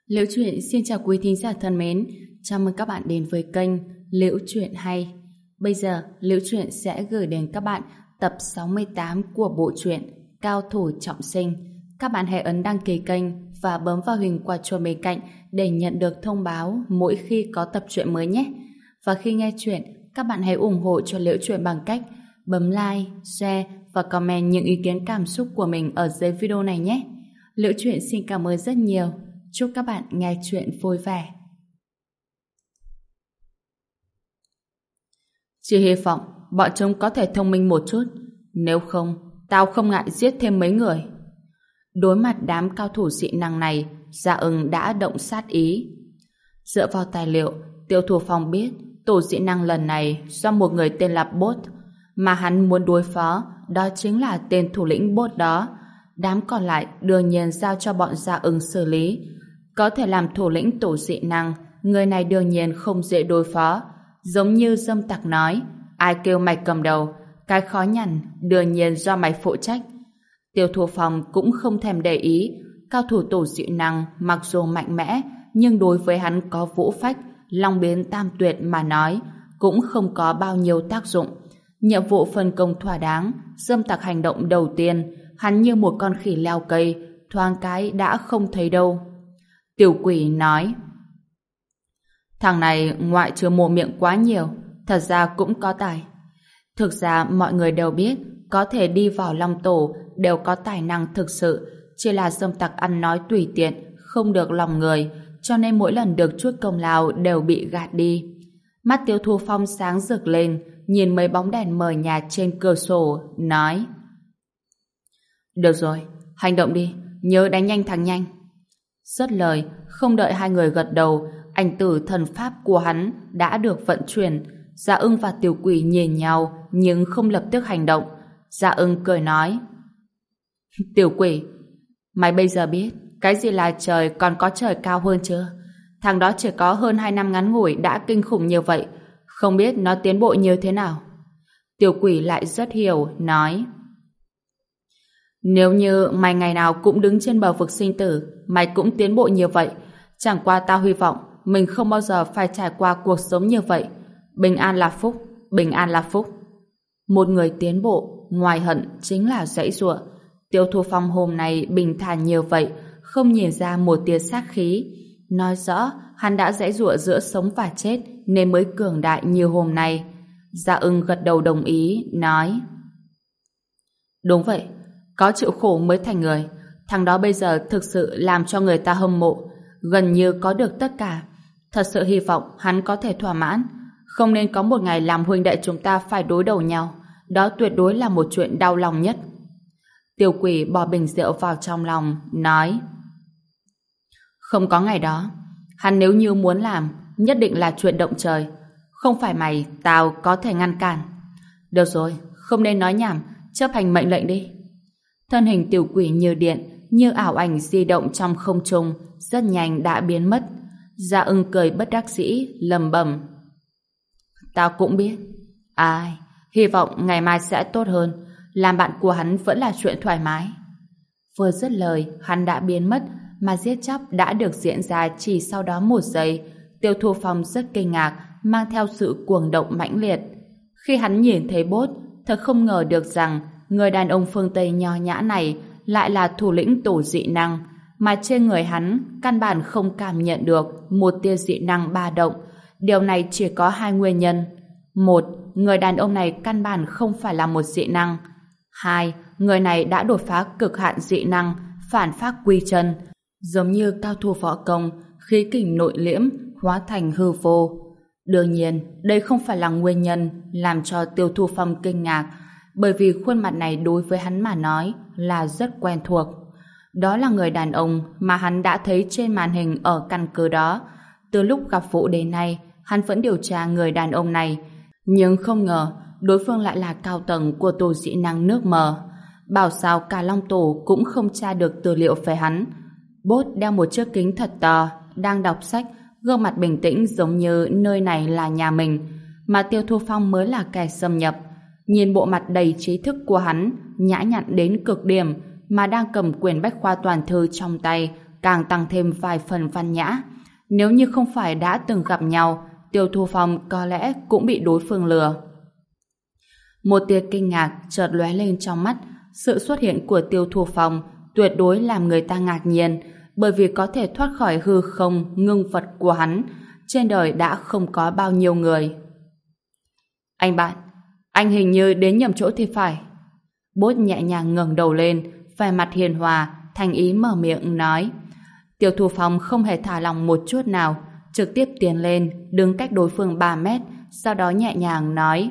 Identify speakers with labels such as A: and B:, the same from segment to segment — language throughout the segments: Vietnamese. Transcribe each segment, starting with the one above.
A: Liễu Chuyện xin chào quý thính giả thân mến, chào mừng các bạn đến với kênh Liễu Chuyện Hay. Bây giờ, Liễu Chuyện sẽ gửi đến các bạn tập 68 của bộ truyện Cao Thủ Trọng Sinh. Các bạn hãy ấn đăng ký kênh và bấm vào hình quả chuông bên cạnh để nhận được thông báo mỗi khi có tập truyện mới nhé. Và khi nghe chuyện, các bạn hãy ủng hộ cho Liễu Chuyện bằng cách bấm like, share và comment những ý kiến cảm xúc của mình ở dưới video này nhé. Liễu Chuyện xin cảm ơn rất nhiều. Chúc các bạn nghe chuyện vui vẻ. Chỉ hy vọng bọn chúng có thể thông minh một chút. Nếu không, tao không ngại giết thêm mấy người. Đối mặt đám cao thủ dị năng này, Dạ Ưng đã động sát ý. Dựa vào tài liệu, Tiêu Thủ Phong biết tổ dị năng lần này do một người tên là Bốt, mà hắn muốn đối phó, đó chính là tên thủ lĩnh Bốt đó. Đám còn lại đương nhiên giao cho bọn Dạ Ưng xử lý. Có thể làm thủ lĩnh tổ dị năng, người này đương nhiên không dễ đối phó. Giống như Dâm Tặc nói, ai kêu mày cầm đầu, cái khó nhằn đương nhiên do mày phụ trách. Tiêu Thủ Phong cũng không thèm để ý, cao thủ tổ dị năng mặc dù mạnh mẽ, nhưng đối với hắn có vũ phách, long biến tam tuyệt mà nói, cũng không có bao nhiêu tác dụng. Nhiệm vụ phân công thỏa đáng, Dâm Tặc hành động đầu tiên, hắn như một con khỉ leo cây, thoáng cái đã không thấy đâu. Tiểu Quỷ nói, thằng này ngoại trừ mồm miệng quá nhiều, thật ra cũng có tài. Thực ra mọi người đều biết, có thể đi vào Long Tổ đều có tài năng thực sự, chỉ là Dâm Tặc ăn nói tùy tiện, không được lòng người, cho nên mỗi lần được chút công lao đều bị gạt đi. Mắt Tiêu Thu Phong sáng rực lên, nhìn mấy bóng đèn mờ nhạt trên cửa sổ, nói, được rồi, hành động đi, nhớ đánh nhanh thắng nhanh. Dứt lời, không đợi hai người gật đầu, ảnh tử thần pháp của hắn đã được vận chuyển. Dạ Ưng và Tiểu Quỷ nhìn nhau nhưng không lập tức hành động. Dạ Ưng cười nói, Tiểu Quỷ, mày bây giờ biết cái gì là trời còn có trời cao hơn chưa? Thằng đó chỉ có hơn 2 năm ngắn ngủi đã kinh khủng như vậy, không biết nó tiến bộ như thế nào. Tiểu Quỷ lại rất hiểu, nói, nếu như mày ngày nào cũng đứng trên bờ vực sinh tử, mày cũng tiến bộ như vậy. Chẳng qua tao hy vọng mình không bao giờ phải trải qua cuộc sống như vậy. Bình an là phúc, bình an là phúc. Một người tiến bộ, ngoài hận chính là giãy giụa. Tiêu Thu Phong hôm nay bình thản như vậy, không nhìn ra một tia sát khí. Nói rõ, hắn đã giãy giụa giữa sống và chết, nên mới cường đại như hôm nay. Dạ Ưng gật đầu đồng ý, nói, đúng vậy, có chịu khổ mới thành người. Thằng đó bây giờ thực sự làm cho người ta hâm mộ, gần như có được tất cả. Thật sự hy vọng hắn có thể thỏa mãn. Không nên có một ngày làm huynh đệ chúng ta phải đối đầu nhau. Đó tuyệt đối là một chuyện đau lòng nhất. Tiểu Quỷ bỏ bình rượu vào trong lòng, nói, không có ngày đó. Hắn nếu như muốn làm, nhất định là chuyện động trời. Không phải mày, tao có thể ngăn cản. Được rồi, không nên nói nhảm, chấp hành mệnh lệnh đi. Thân hình Tiểu Quỷ như điện, như ảo ảnh di động trong không trung, rất nhanh đã biến mất. Dạ Ưng cười bất đắc dĩ, lẩm bẩm, tao cũng biết. Ai, hy vọng ngày mai sẽ tốt hơn. Làm bạn của hắn vẫn là chuyện thoải mái. Vừa dứt lời, hắn đã biến mất, mà giết chóc đã được diễn ra chỉ sau đó 1 giây. Tiêu Thu Phong rất kinh ngạc, mang theo sự cuồng động mãnh liệt. Khi hắn nhìn thấy Bốt, thật không ngờ được rằng người đàn ông phương Tây nho nhã này lại là thủ lĩnh tổ dị năng, mà trên người hắn căn bản không cảm nhận được một tia dị năng ba động. Điều này chỉ có 2 nguyên nhân. 1. Người đàn ông này căn bản không phải là một dị năng. 2. Người này đã đột phá cực hạn dị năng, phản phác quy chân, giống như cao thủ võ công, khí kình nội liễm, hóa thành hư vô. Đương nhiên, đây không phải là nguyên nhân làm cho Tiêu Thu Phong kinh ngạc, bởi vì khuôn mặt này đối với hắn mà nói là rất quen thuộc. Đó là người đàn ông mà hắn đã thấy trên màn hình ở căn cứ đó. Từ lúc gặp Vũ đến nay, hắn vẫn điều tra người đàn ông này, nhưng không ngờ đối phương lại là cao tầng của tổ dị năng nước mờ. Bảo sao cả Long Tổ cũng không tra được tư liệu về hắn. Bốt đeo một chiếc kính thật to, đang đọc sách, gương mặt bình tĩnh giống như nơi này là nhà mình, mà Tiêu Thu Phong mới là kẻ xâm nhập. Nhìn bộ mặt đầy trí thức của hắn, nhã nhặn đến cực điểm, mà đang cầm quyển bách khoa toàn thư trong tay, càng tăng thêm vài phần văn nhã. Nếu như không phải đã từng gặp nhau, Tiêu Thu Phong có lẽ cũng bị đối phương lừa. Một tia kinh ngạc chợt lóe lên trong mắt. Sự xuất hiện của Tiêu Thu Phong tuyệt đối làm người ta ngạc nhiên, bởi vì có thể thoát khỏi hư không ngưng vật của hắn, trên đời đã không có bao nhiêu người. Anh bạn, anh hình như đến nhầm chỗ thì phải. Bốt nhẹ nhàng ngẩng đầu lên, vẻ mặt hiền hòa, thành ý mở miệng nói. Tiêu Thu Phong không hề thả lòng một chút nào, trực tiếp tiến lên, đứng cách đối phương 3 mét, sau đó nhẹ nhàng nói.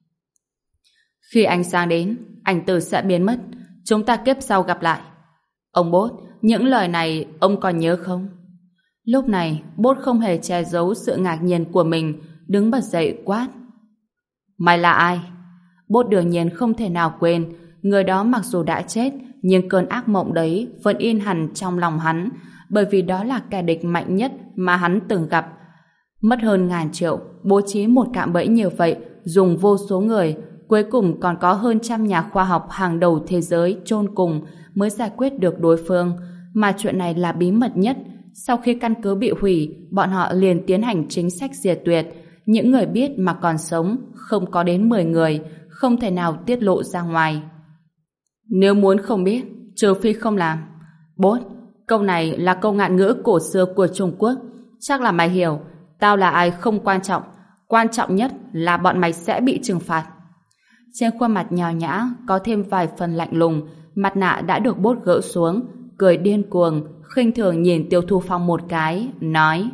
A: Khi ánh sáng đến, ảnh tử sẽ biến mất, chúng ta kiếp sau gặp lại. Ông Bốt, những lời này ông còn nhớ không? Lúc này, Bốt không hề che giấu sự ngạc nhiên của mình, đứng bật dậy quát. Mày là ai? Bốt đương nhiên không thể nào quên, người đó mặc dù đã chết, nhưng cơn ác mộng đấy vẫn in hằn trong lòng hắn, bởi vì đó là kẻ địch mạnh nhất mà hắn từng gặp. Mất hơn ngàn triệu, bố trí một cạm bẫy như vậy, dùng vô số người, cuối cùng còn có hơn 100 nhà khoa học hàng đầu thế giới chôn cùng mới giải quyết được đối phương, mà chuyện này là bí mật nhất. Sau khi căn cứ bị hủy, bọn họ liền tiến hành chính sách diệt tuyệt. Những người biết mà còn sống không có đến 10 người, không thể nào tiết lộ ra ngoài. Nếu muốn không biết, trừ phi không làm. Bốt, câu này là câu ngạn ngữ cổ xưa của Trung Quốc. Chắc là mày hiểu, tao là ai không quan trọng nhất là bọn mày sẽ bị trừng phạt. Trên khuôn mặt nhào nhã có thêm vài phần lạnh lùng, mặt nạ đã được Bốt gỡ xuống, cười điên cuồng, khinh thường nhìn Tiêu Thu Phong một cái, nói: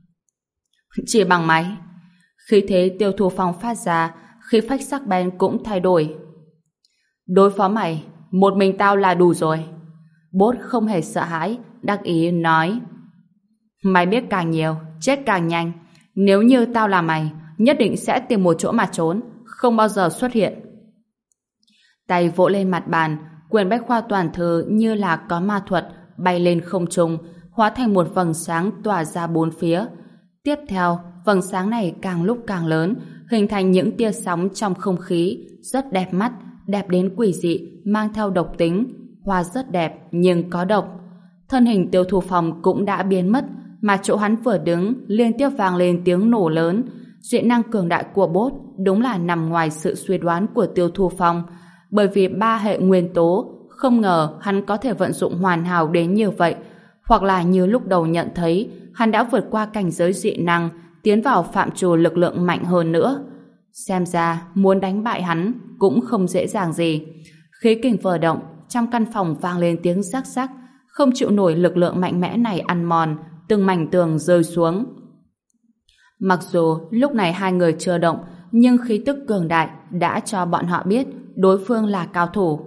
A: Chỉ bằng mày. Khí thế Tiêu Thu Phong phát ra, khí phách sắc bén cũng thay đổi. Đối phó mày, một mình tao là đủ rồi. Bốt không hề sợ hãi, đắc ý nói: Mày biết càng nhiều, chết càng nhanh. Nếu như tao là mày, nhất định sẽ tìm một chỗ mà trốn, không bao giờ xuất hiện. Tay vỗ lên mặt bàn, quyển bách khoa toàn thư như là có ma thuật bay lên không trung, hóa thành một vầng sáng tỏa ra bốn phía. Tiếp theo, vầng sáng này càng lúc càng lớn, hình thành những tia sóng trong không khí, rất đẹp mắt, đẹp đến quỷ dị, mang theo độc tính. Hoa rất đẹp nhưng có độc. Thân hình Tiêu Thu Phong cũng đã biến mất, mà chỗ hắn vừa đứng liên tiếp vang lên tiếng nổ lớn. Dị năng cường đại của Bốt đúng là nằm ngoài sự suy đoán của Tiêu Thu Phong, bởi vì 3 hệ nguyên tố, không ngờ hắn có thể vận dụng hoàn hảo đến như vậy, hoặc là như lúc đầu nhận thấy, hắn đã vượt qua cảnh giới dị năng, tiến vào phạm trù lực lượng mạnh hơn nữa. Xem ra, muốn đánh bại hắn cũng không dễ dàng gì. Khí kình vừa động, trong căn phòng vang lên tiếng rắc rắc, không chịu nổi lực lượng mạnh mẽ này ăn mòn, từng mảnh tường rơi xuống. Mặc dù lúc này hai người chưa động, nhưng khí tức cường đại đã cho bọn họ biết đối phương là cao thủ.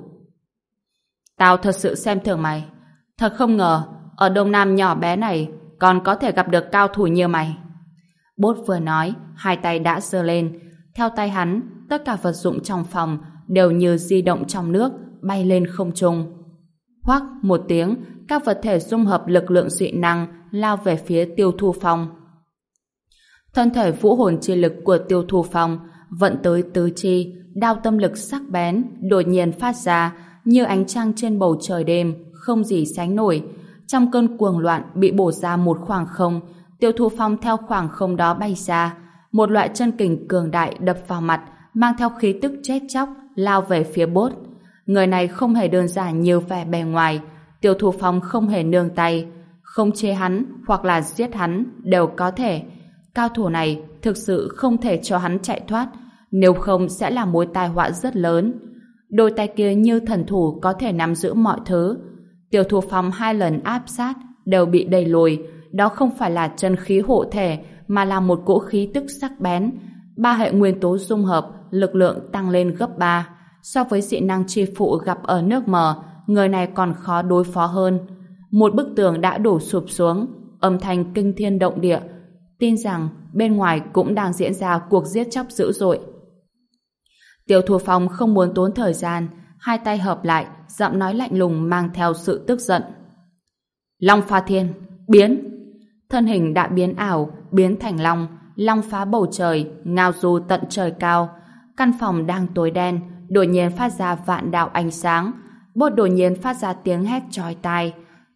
A: Tao thật sự xem thường mày. Thật không ngờ, ở Đông Nam nhỏ bé này còn có thể gặp được cao thủ như mày. Bốt vừa nói, hai tay đã giơ lên. Theo tay hắn, tất cả vật dụng trong phòng đều như di động trong nước, bay lên không trung. Hoắc một tiếng, các vật thể dung hợp lực lượng dị năng lao về phía Tiêu Thu Phong. Thân thể vũ hồn chi lực của Tiêu Thu Phong vận tới tứ chi, đao tâm lực sắc bén đột nhiên phát ra như ánh trăng trên bầu trời đêm, không gì sánh nổi. Trong cơn cuồng loạn bị bổ ra một khoảng không, Tiêu Thu Phong theo khoảng không đó bay ra, một loại chân kình cường đại đập vào mặt, mang theo khí tức chết chóc lao về phía Bốt. Người này không hề đơn giản như vẻ bề ngoài. Tiêu Thu Phong không hề nương tay, không chế hắn hoặc là giết hắn đều có thể. Cao thủ này thực sự không thể cho hắn chạy thoát, nếu không sẽ là mối tai họa rất lớn. Đôi tay kia như thần thủ có thể nắm giữ mọi thứ. Tiêu Thu Phong 2 lần áp sát đều bị đẩy lùi. Đó không phải là chân khí hộ thể, mà là một cỗ khí tức sắc bén. 3 hệ nguyên tố dung hợp, lực lượng tăng lên gấp 3. So với dị năng chi phụ gặp ở nước mờ, người này còn khó đối phó hơn. Một bức tường đã đổ sụp xuống, âm thanh kinh thiên động địa. Tin rằng bên ngoài cũng đang diễn ra cuộc giết chóc dữ dội. Tiêu Thu Phong không muốn tốn thời gian, hai tay hợp lại, giọng nói lạnh lùng mang theo sự tức giận. Long Pha Thiên, biến! Thân hình đã biến ảo, biến thành long, long phá bầu trời, ngao du tận trời cao. Căn phòng đang tối đen, đột nhiên phát ra vạn đạo ánh sáng. Bốt đột nhiên phát ra tiếng hét chói tai.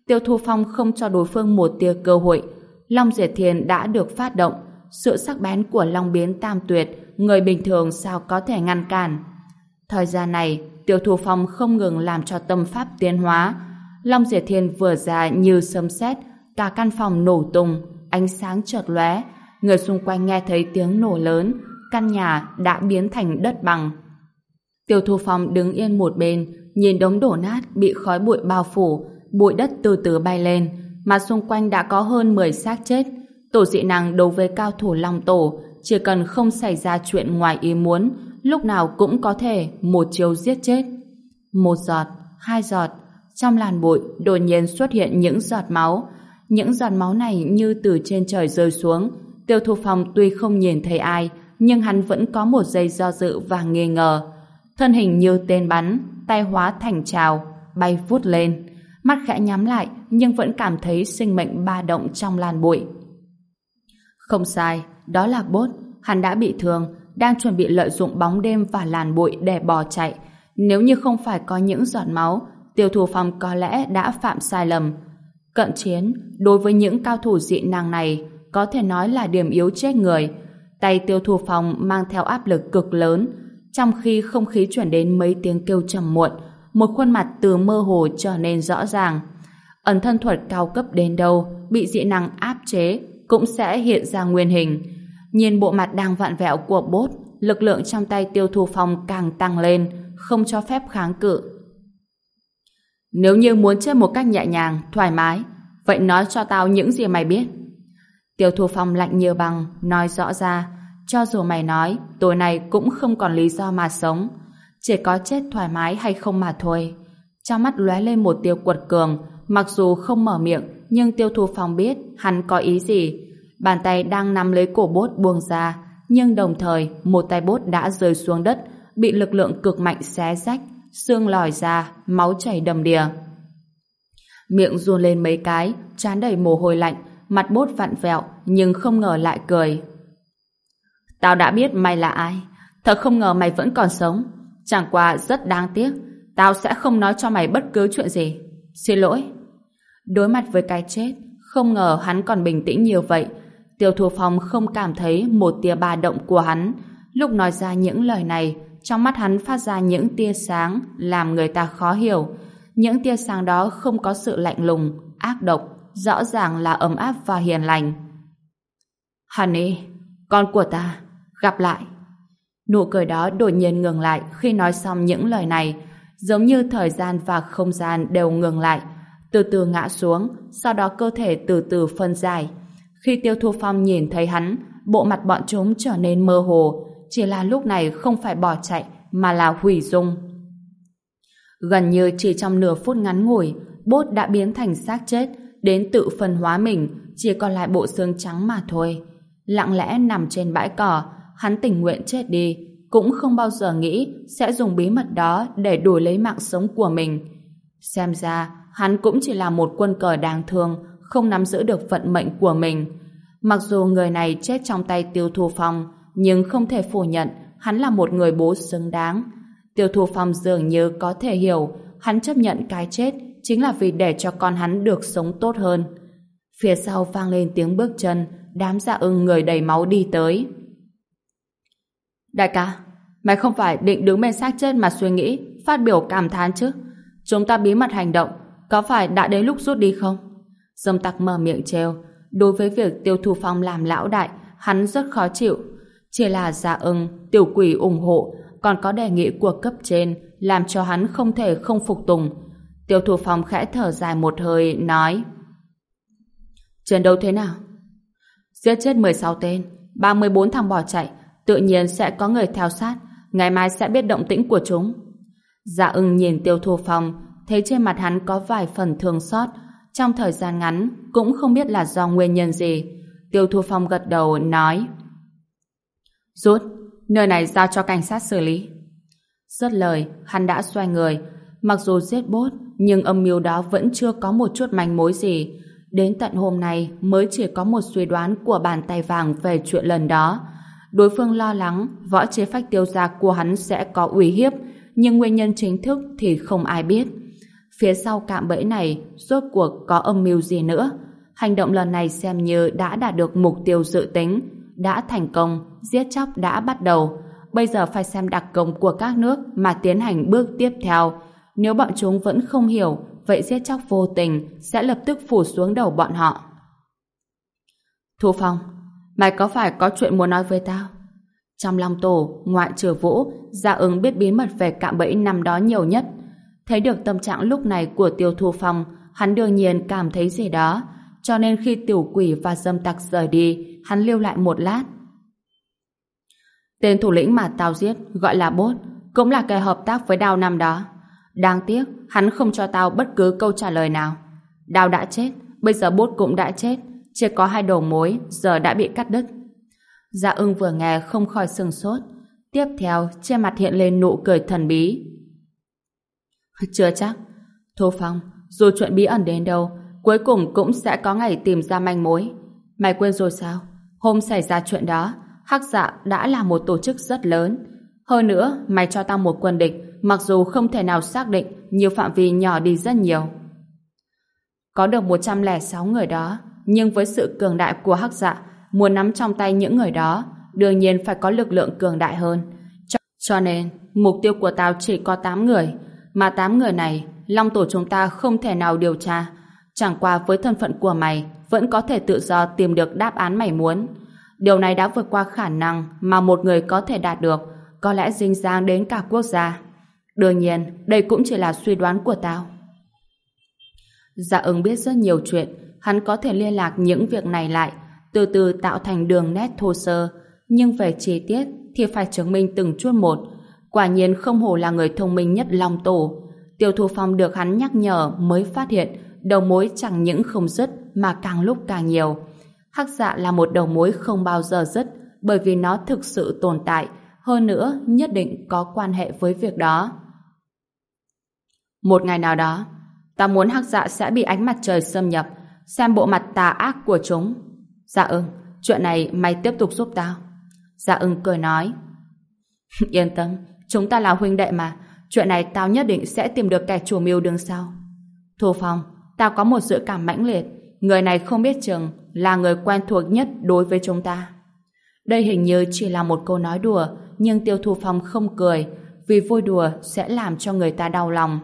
A: Tiêu Thu Phong không cho đối phương một tia cơ hội. Long Diệt Thiên đã được phát động. Sự sắc bén của Long Biến Tam Tuyệt, người bình thường sao có thể ngăn cản. Thời gian này, Tiêu Thu Phong không ngừng làm cho tâm pháp tiến hóa. Long Diệt Thiên vừa ra như sấm sét, cả căn phòng nổ tung, ánh sáng chợt lóe, người xung quanh nghe thấy tiếng nổ lớn, căn nhà đã biến thành đất bằng. Tiêu Thu Phong đứng yên một bên, nhìn đống đổ nát bị khói bụi bao phủ, bụi đất từ từ bay lên, mà xung quanh đã có hơn 10 xác chết. Tổ dị năng đối với cao thủ Long Tổ, chỉ cần không xảy ra chuyện ngoài ý muốn, lúc nào cũng có thể một chiêu giết chết. Một giọt, hai giọt, trong làn bụi đột nhiên xuất hiện những giọt máu. Những giọt máu này như từ trên trời rơi xuống. Tiêu Thu Phong tuy không nhìn thấy ai, nhưng hắn vẫn có một giây do dự và nghi ngờ. Thân hình như tên bắn, tay hóa thành trào, bay vút lên. Mắt khẽ nhắm lại, nhưng vẫn cảm thấy sinh mệnh ba động trong làn bụi. Không sai, đó là Bốt. Hắn đã bị thương, đang chuẩn bị lợi dụng bóng đêm và làn bụi để bỏ chạy. Nếu như không phải có những giọt máu, Tiêu Thu Phong có lẽ đã phạm sai lầm. Cận chiến, đối với những cao thủ dị năng này, có thể nói là điểm yếu chết người. Tay Tiêu Thu Phong mang theo áp lực cực lớn, trong khi không khí chuyển đến mấy tiếng kêu trầm muộn, một khuôn mặt từ mơ hồ trở nên rõ ràng. Ẩn thân thuật cao cấp đến đâu, bị dị năng áp chế, cũng sẽ hiện ra nguyên hình. Nhìn bộ mặt đang vặn vẹo của Bốt, lực lượng trong tay Tiêu Thu Phong càng tăng lên, không cho phép kháng cự. Nếu như muốn chơi một cách nhẹ nhàng, thoải mái, vậy nói cho tao những gì mày biết. Tiêu Thu Phong lạnh như băng, nói rõ ra, cho dù mày nói, tối nay cũng không còn lý do mà sống. Chỉ có chết thoải mái hay không mà thôi. Trong mắt lóe lên một tia quật cường, mặc dù không mở miệng, nhưng Tiêu Thu Phong biết hắn có ý gì. Bàn tay đang nắm lấy cổ Bốt buông ra, nhưng đồng thời một tay Bốt đã rơi xuống đất, bị lực lượng cực mạnh xé rách, xương lòi ra, máu chảy đầm đìa. Miệng run lên mấy cái, trán đầy mồ hôi lạnh, mặt Bốt vặn vẹo, nhưng không ngờ lại cười. Tao đã biết mày là ai, thật không ngờ mày vẫn còn sống. Chẳng qua rất đáng tiếc, tao sẽ không nói cho mày bất cứ chuyện gì. Xin lỗi. Đối mặt với cái chết, không ngờ hắn còn bình tĩnh như vậy. Tiêu Thu Phong không cảm thấy một tia ba động của hắn. Lúc nói ra những lời này, trong mắt hắn phát ra những tia sáng làm người ta khó hiểu. Những tia sáng đó không có sự lạnh lùng, ác độc, rõ ràng là ấm áp và hiền lành. Honey, con của ta, gặp lại. Nụ cười đó đột nhiên ngừng lại khi nói xong những lời này, giống như thời gian và không gian đều ngừng lại, từ từ ngã xuống, sau đó cơ thể từ từ phân giải. Khi Tiêu Thu Phong nhìn thấy hắn, bộ mặt bọn chúng trở nên mơ hồ, chỉ là lúc này không phải bỏ chạy mà là hủy dung. Gần như chỉ trong nửa phút ngắn ngủi, Bốt đã biến thành xác chết, đến tự phân hóa mình, chỉ còn lại bộ xương trắng mà thôi. Lặng lẽ nằm trên bãi cỏ, hắn tình nguyện chết đi, cũng không bao giờ nghĩ sẽ dùng bí mật đó để đổi lấy mạng sống của mình. Xem ra, hắn cũng chỉ là một quân cờ đáng thương, không nắm giữ được vận mệnh của mình. Mặc dù người này chết trong tay Tiêu Thu Phong, nhưng không thể phủ nhận hắn là một người bố xứng đáng. Tiêu Thu Phong dường như có thể hiểu hắn chấp nhận cái chết chính là vì để cho con hắn được sống tốt hơn. Phía sau vang lên tiếng bước chân, đám Dạ Ưng người đầy máu đi tới. Đại ca, mày không phải định đứng bên xác chết mà suy nghĩ, phát biểu cảm thán chứ? Chúng ta bí mật hành động, có phải đã đến lúc rút đi không? Dâm Tặc mở miệng trêu. Đối với việc Tiêu Thu Phong làm lão đại, hắn rất khó chịu. Chỉ là Dạ Ưng, Tiểu Quỷ ủng hộ, còn có đề nghị của cấp trên, làm cho hắn không thể không phục tùng. Tiêu Thu Phong khẽ thở dài một hơi, nói: Chiến đấu thế nào? Giết chết 16 tên, 34 thằng bỏ chạy, tự nhiên sẽ có người theo sát, ngày mai sẽ biết động tĩnh của chúng. Dạ Ưng nhìn Tiêu Thu Phong, thấy trên mặt hắn có vài phần thương xót. Trong thời gian ngắn, cũng không biết là do nguyên nhân gì. Tiêu Thu Phong gật đầu, nói: Rút, nơi này giao cho cảnh sát xử lý. Dứt lời, hắn đã xoay người. Mặc dù giết Bốt, nhưng âm mưu đó vẫn chưa có một chút manh mối gì. Đến tận hôm nay mới chỉ có một suy đoán của bàn tay vàng về chuyện lần đó. Đối phương lo lắng võ chế phách Tiêu gia của hắn sẽ có uy hiếp, nhưng nguyên nhân chính thức thì không ai biết. Phía sau cạm bẫy này rốt cuộc có âm mưu gì nữa? Hành động lần này xem như đã đạt được mục tiêu dự tính, đã thành công, giết chóc đã bắt đầu. Bây giờ phải xem đặc công của các nước mà tiến hành bước tiếp theo. Nếu bọn chúng vẫn không hiểu, vậy giết chóc vô tình sẽ lập tức phủ xuống đầu bọn họ. Thu Phong, mày có phải có chuyện muốn nói với tao? Trong lòng tổ, ngoại trừ Vũ, Dạ Ứng biết bí mật về cạm bẫy năm đó nhiều nhất. Thấy được tâm trạng lúc này của Tiêu Thu Phong, hắn đương nhiên cảm thấy gì đó, cho nên khi tiểu quỷ và dâm tặc rời đi, hắn lưu lại một lát. Tên thủ lĩnh mà tao giết gọi là Bốt, cũng là kẻ hợp tác với Đao năm đó. Đáng tiếc, hắn không cho tao bất cứ câu trả lời nào. Đao đã chết, bây giờ Bốt cũng đã chết, chỉ có hai đầu mối giờ đã bị cắt đứt. Dạ Ưng vừa nghe không khỏi sửng sốt. Tiếp theo, trên mặt hiện lên nụ cười thần bí. Chưa chắc. Thu Phong, dù chuyện bí ẩn đến đâu, cuối cùng cũng sẽ có ngày tìm ra manh mối. Mày quên rồi sao? Hôm xảy ra chuyện đó, Hắc Dạ đã là một tổ chức rất lớn. Hơn nữa, mày cho tao một quân địch, mặc dù không thể nào xác định, nhưng phạm vi nhỏ đi rất nhiều. Có được 106 người đó, nhưng với sự cường đại của Hắc Dạ, muốn nắm trong tay những người đó, đương nhiên phải có lực lượng cường đại hơn. Cho nên, mục tiêu của tao chỉ có 8 người, mà 8 người này, Long tổ chúng ta không thể nào điều tra. Chẳng qua với thân phận của mày, vẫn có thể tự do tìm được đáp án mày muốn. Điều này đã vượt qua khả năng mà một người có thể đạt được, có lẽ dính dáng đến cả quốc gia. Đương nhiên, đây cũng chỉ là suy đoán của tao. Dạ Ứng biết rất nhiều chuyện, hắn có thể liên lạc những việc này lại, từ từ tạo thành đường nét thô sơ, nhưng về chi tiết thì phải chứng minh từng chút một. Quả nhiên không hổ là người thông minh nhất Long tổ. Tiêu Thu Phong được hắn nhắc nhở mới phát hiện đầu mối chẳng những không dứt mà càng lúc càng nhiều. Hắc Dạ là một đầu mối không bao giờ dứt, bởi vì nó thực sự tồn tại, hơn nữa nhất định có quan hệ với việc đó. Một ngày nào đó, ta muốn Hắc Dạ sẽ bị ánh mặt trời xâm nhập, xem bộ mặt tà ác của chúng. Dạ Ưng, chuyện này mày tiếp tục giúp tao. Dạ Ưng cười nói. Yên tâm, chúng ta là huynh đệ mà, chuyện này tao nhất định sẽ tìm được kẻ chủ mưu đứng sau. Thu Phong, tao có một dự cảm mãnh liệt, người này không biết chừng là người quen thuộc nhất đối với chúng ta. Đây hình như chỉ là một câu nói đùa, nhưng Tiêu Thu Phong không cười, vì vui đùa sẽ làm cho người ta đau lòng.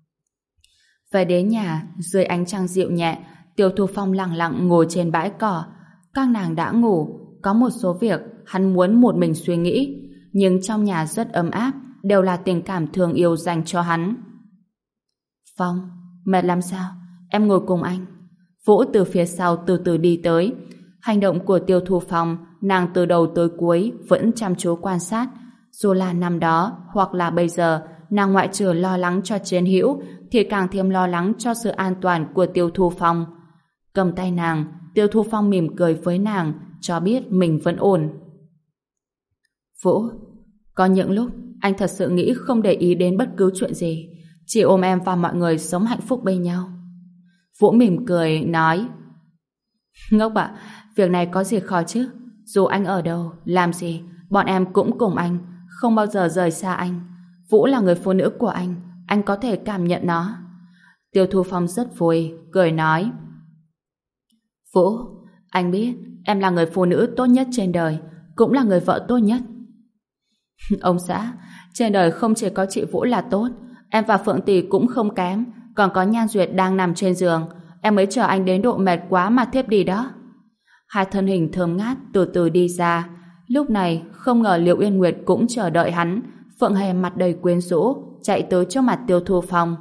A: Về đến nhà, dưới ánh trăng dịu nhẹ, Tiêu Thu Phong lặng lặng ngồi trên bãi cỏ. Các nàng đã ngủ, có một số việc hắn muốn một mình suy nghĩ, nhưng trong nhà rất ấm áp, đều là tình cảm thương yêu dành cho hắn. Phong, mệt lắm sao? Em ngồi cùng anh. Vũ từ phía sau từ từ đi tới. Hành động của Tiêu Thu Phong, nàng từ đầu tới cuối vẫn chăm chú quan sát. Dù là năm đó hoặc là bây giờ, nàng ngoại trừ lo lắng cho Chiến Hữu thì càng thêm lo lắng cho sự an toàn của Tiêu Thu Phong. Cầm tay nàng, Tiêu Thu Phong mỉm cười với nàng, cho biết mình vẫn ổn. Vũ, có những lúc anh thật sự nghĩ không để ý đến bất cứ chuyện gì, chỉ ôm em và mọi người sống hạnh phúc bên nhau. Vũ mỉm cười nói. Ngốc ạ, việc này có gì khó chứ? Dù anh ở đâu, làm gì, bọn em cũng cùng anh, không bao giờ rời xa anh. Vũ là người phụ nữ của anh có thể cảm nhận nó. Tiêu Thu Phong rất vui, cười nói. Vũ, anh biết em là người phụ nữ tốt nhất trên đời, cũng là người vợ tốt nhất. Ông xã, trên đời không chỉ có chị Vũ là tốt, em và Phượng Tỷ cũng không kém, còn có Nhan Duyệt đang nằm trên giường, em mới chờ anh đến độ mệt quá mà thiếp đi đó. Hai thân hình thơm ngát từ từ đi ra. Lúc này không ngờ Liệu Yên Nguyệt cũng chờ đợi hắn. Phượng Hề mặt đầy quyến rũ chạy tới trước mặt Tiêu Thu Phong.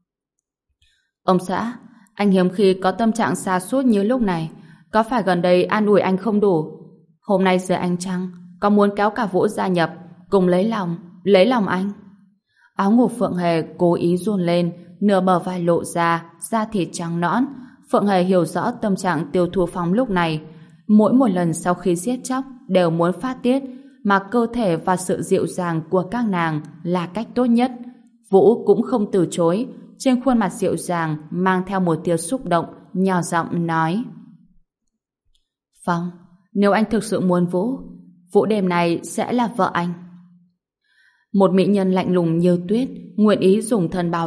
A: Ông xã, anh hiếm khi có tâm trạng sa sút như lúc này, có phải gần đây an ủi anh không đủ? Hôm nay dưới ánh trăng có muốn kéo cả Vũ gia nhập cùng lấy lòng anh? Áo ngủ Phượng Hề cố ý run lên, nửa bờ vai lộ ra, da thịt trắng nõn. Phượng Hề hiểu rõ tâm trạng Tiêu Thu Phong lúc này. Mỗi một lần sau khi giết chóc đều muốn phát tiết, mà cơ thể và sự dịu dàng của các nàng là cách tốt nhất. Vũ cũng không từ chối, trên khuôn mặt dịu dàng mang theo một tia xúc động, nhỏ giọng nói. Phong, nếu anh thực sự muốn Vũ đêm này sẽ là vợ anh. Một mỹ nhân lạnh lùng như tuyết, nguyện ý dùng thân báo đáp.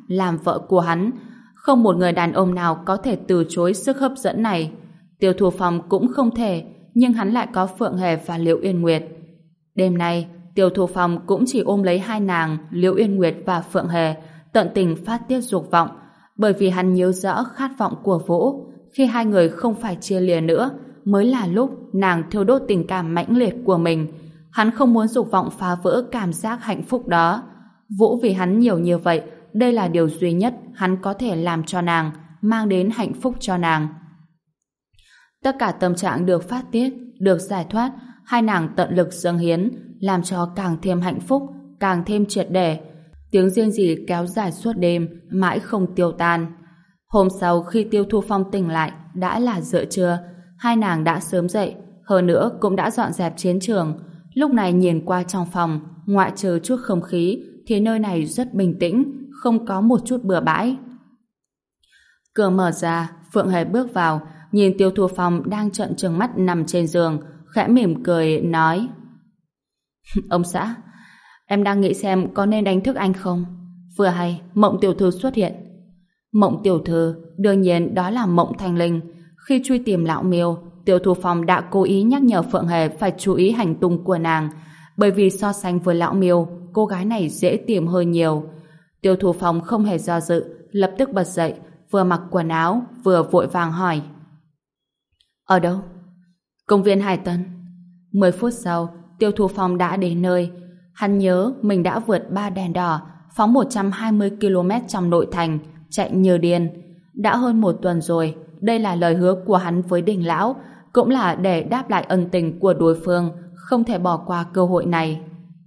A: làm vợ của hắn. Không một người đàn ông nào có thể từ chối sức hấp dẫn này. Tiêu Thu Phong cũng không thể, nhưng hắn lại có Phượng Hề và Liễu Yên Nguyệt. Đêm nay, Tiêu Thu Phong cũng chỉ ôm lấy hai nàng Liễu Yên Nguyệt và Phượng Hề, tận tình phát tiết dục vọng, bởi vì hắn nhớ rõ khát vọng của Vũ. Khi hai người không phải chia lìa nữa, mới là lúc nàng thiêu đốt tình cảm mãnh liệt của mình. Hắn không muốn dục vọng phá vỡ cảm giác hạnh phúc đó. Vũ vì hắn nhiều như vậy, đây là điều duy nhất hắn có thể làm cho nàng, mang đến hạnh phúc cho nàng. Tất cả tâm trạng được phát tiết, được giải thoát, hai nàng tận lực dâng hiến, làm cho càng thêm hạnh phúc, càng thêm triệt để. Tiếng riêng rỉ kéo dài suốt đêm, mãi không tiêu tan. Hôm sau khi Tiêu Thu Phong tỉnh lại, đã là giữa trưa. Hai nàng đã sớm dậy, hơn nữa cũng đã dọn dẹp chiến trường. Lúc này nhìn qua trong phòng, ngoại trừ chút không khí, thì nơi này rất bình tĩnh, không có một chút bừa bãi. Cửa mở ra, Phượng Hề bước vào, nhìn Tiêu Thu Phong đang trợn trừng mắt nằm trên giường, khẽ mỉm cười, nói: Ông xã, em đang nghĩ xem có nên đánh thức anh không? Vừa hay, Mộng tiểu thư xuất hiện. Mộng tiểu thư, đương nhiên đó là Mộng Thanh Linh. Khi truy tìm lão Miêu, Tiêu Thu Phong đã cố ý nhắc nhở Phượng Hề phải chú ý hành tung của nàng, bởi vì so sánh với lão Miêu, cô gái này dễ tìm hơn nhiều. Tiêu Thu Phong không hề do dự, lập tức bật dậy, vừa mặc quần áo, vừa vội vàng hỏi: Ở đâu? Công viên Hải Tân. 10 phút sau, Tiêu Thu Phong đã đến nơi. Hắn nhớ mình đã vượt 3 đèn đỏ, phóng 120 km trong nội thành, chạy như điên. Đã hơn 1 tuần rồi, đây là lời hứa của hắn với Đình Lão, cũng là để đáp lại ân tình của đối phương, không thể bỏ qua cơ hội này.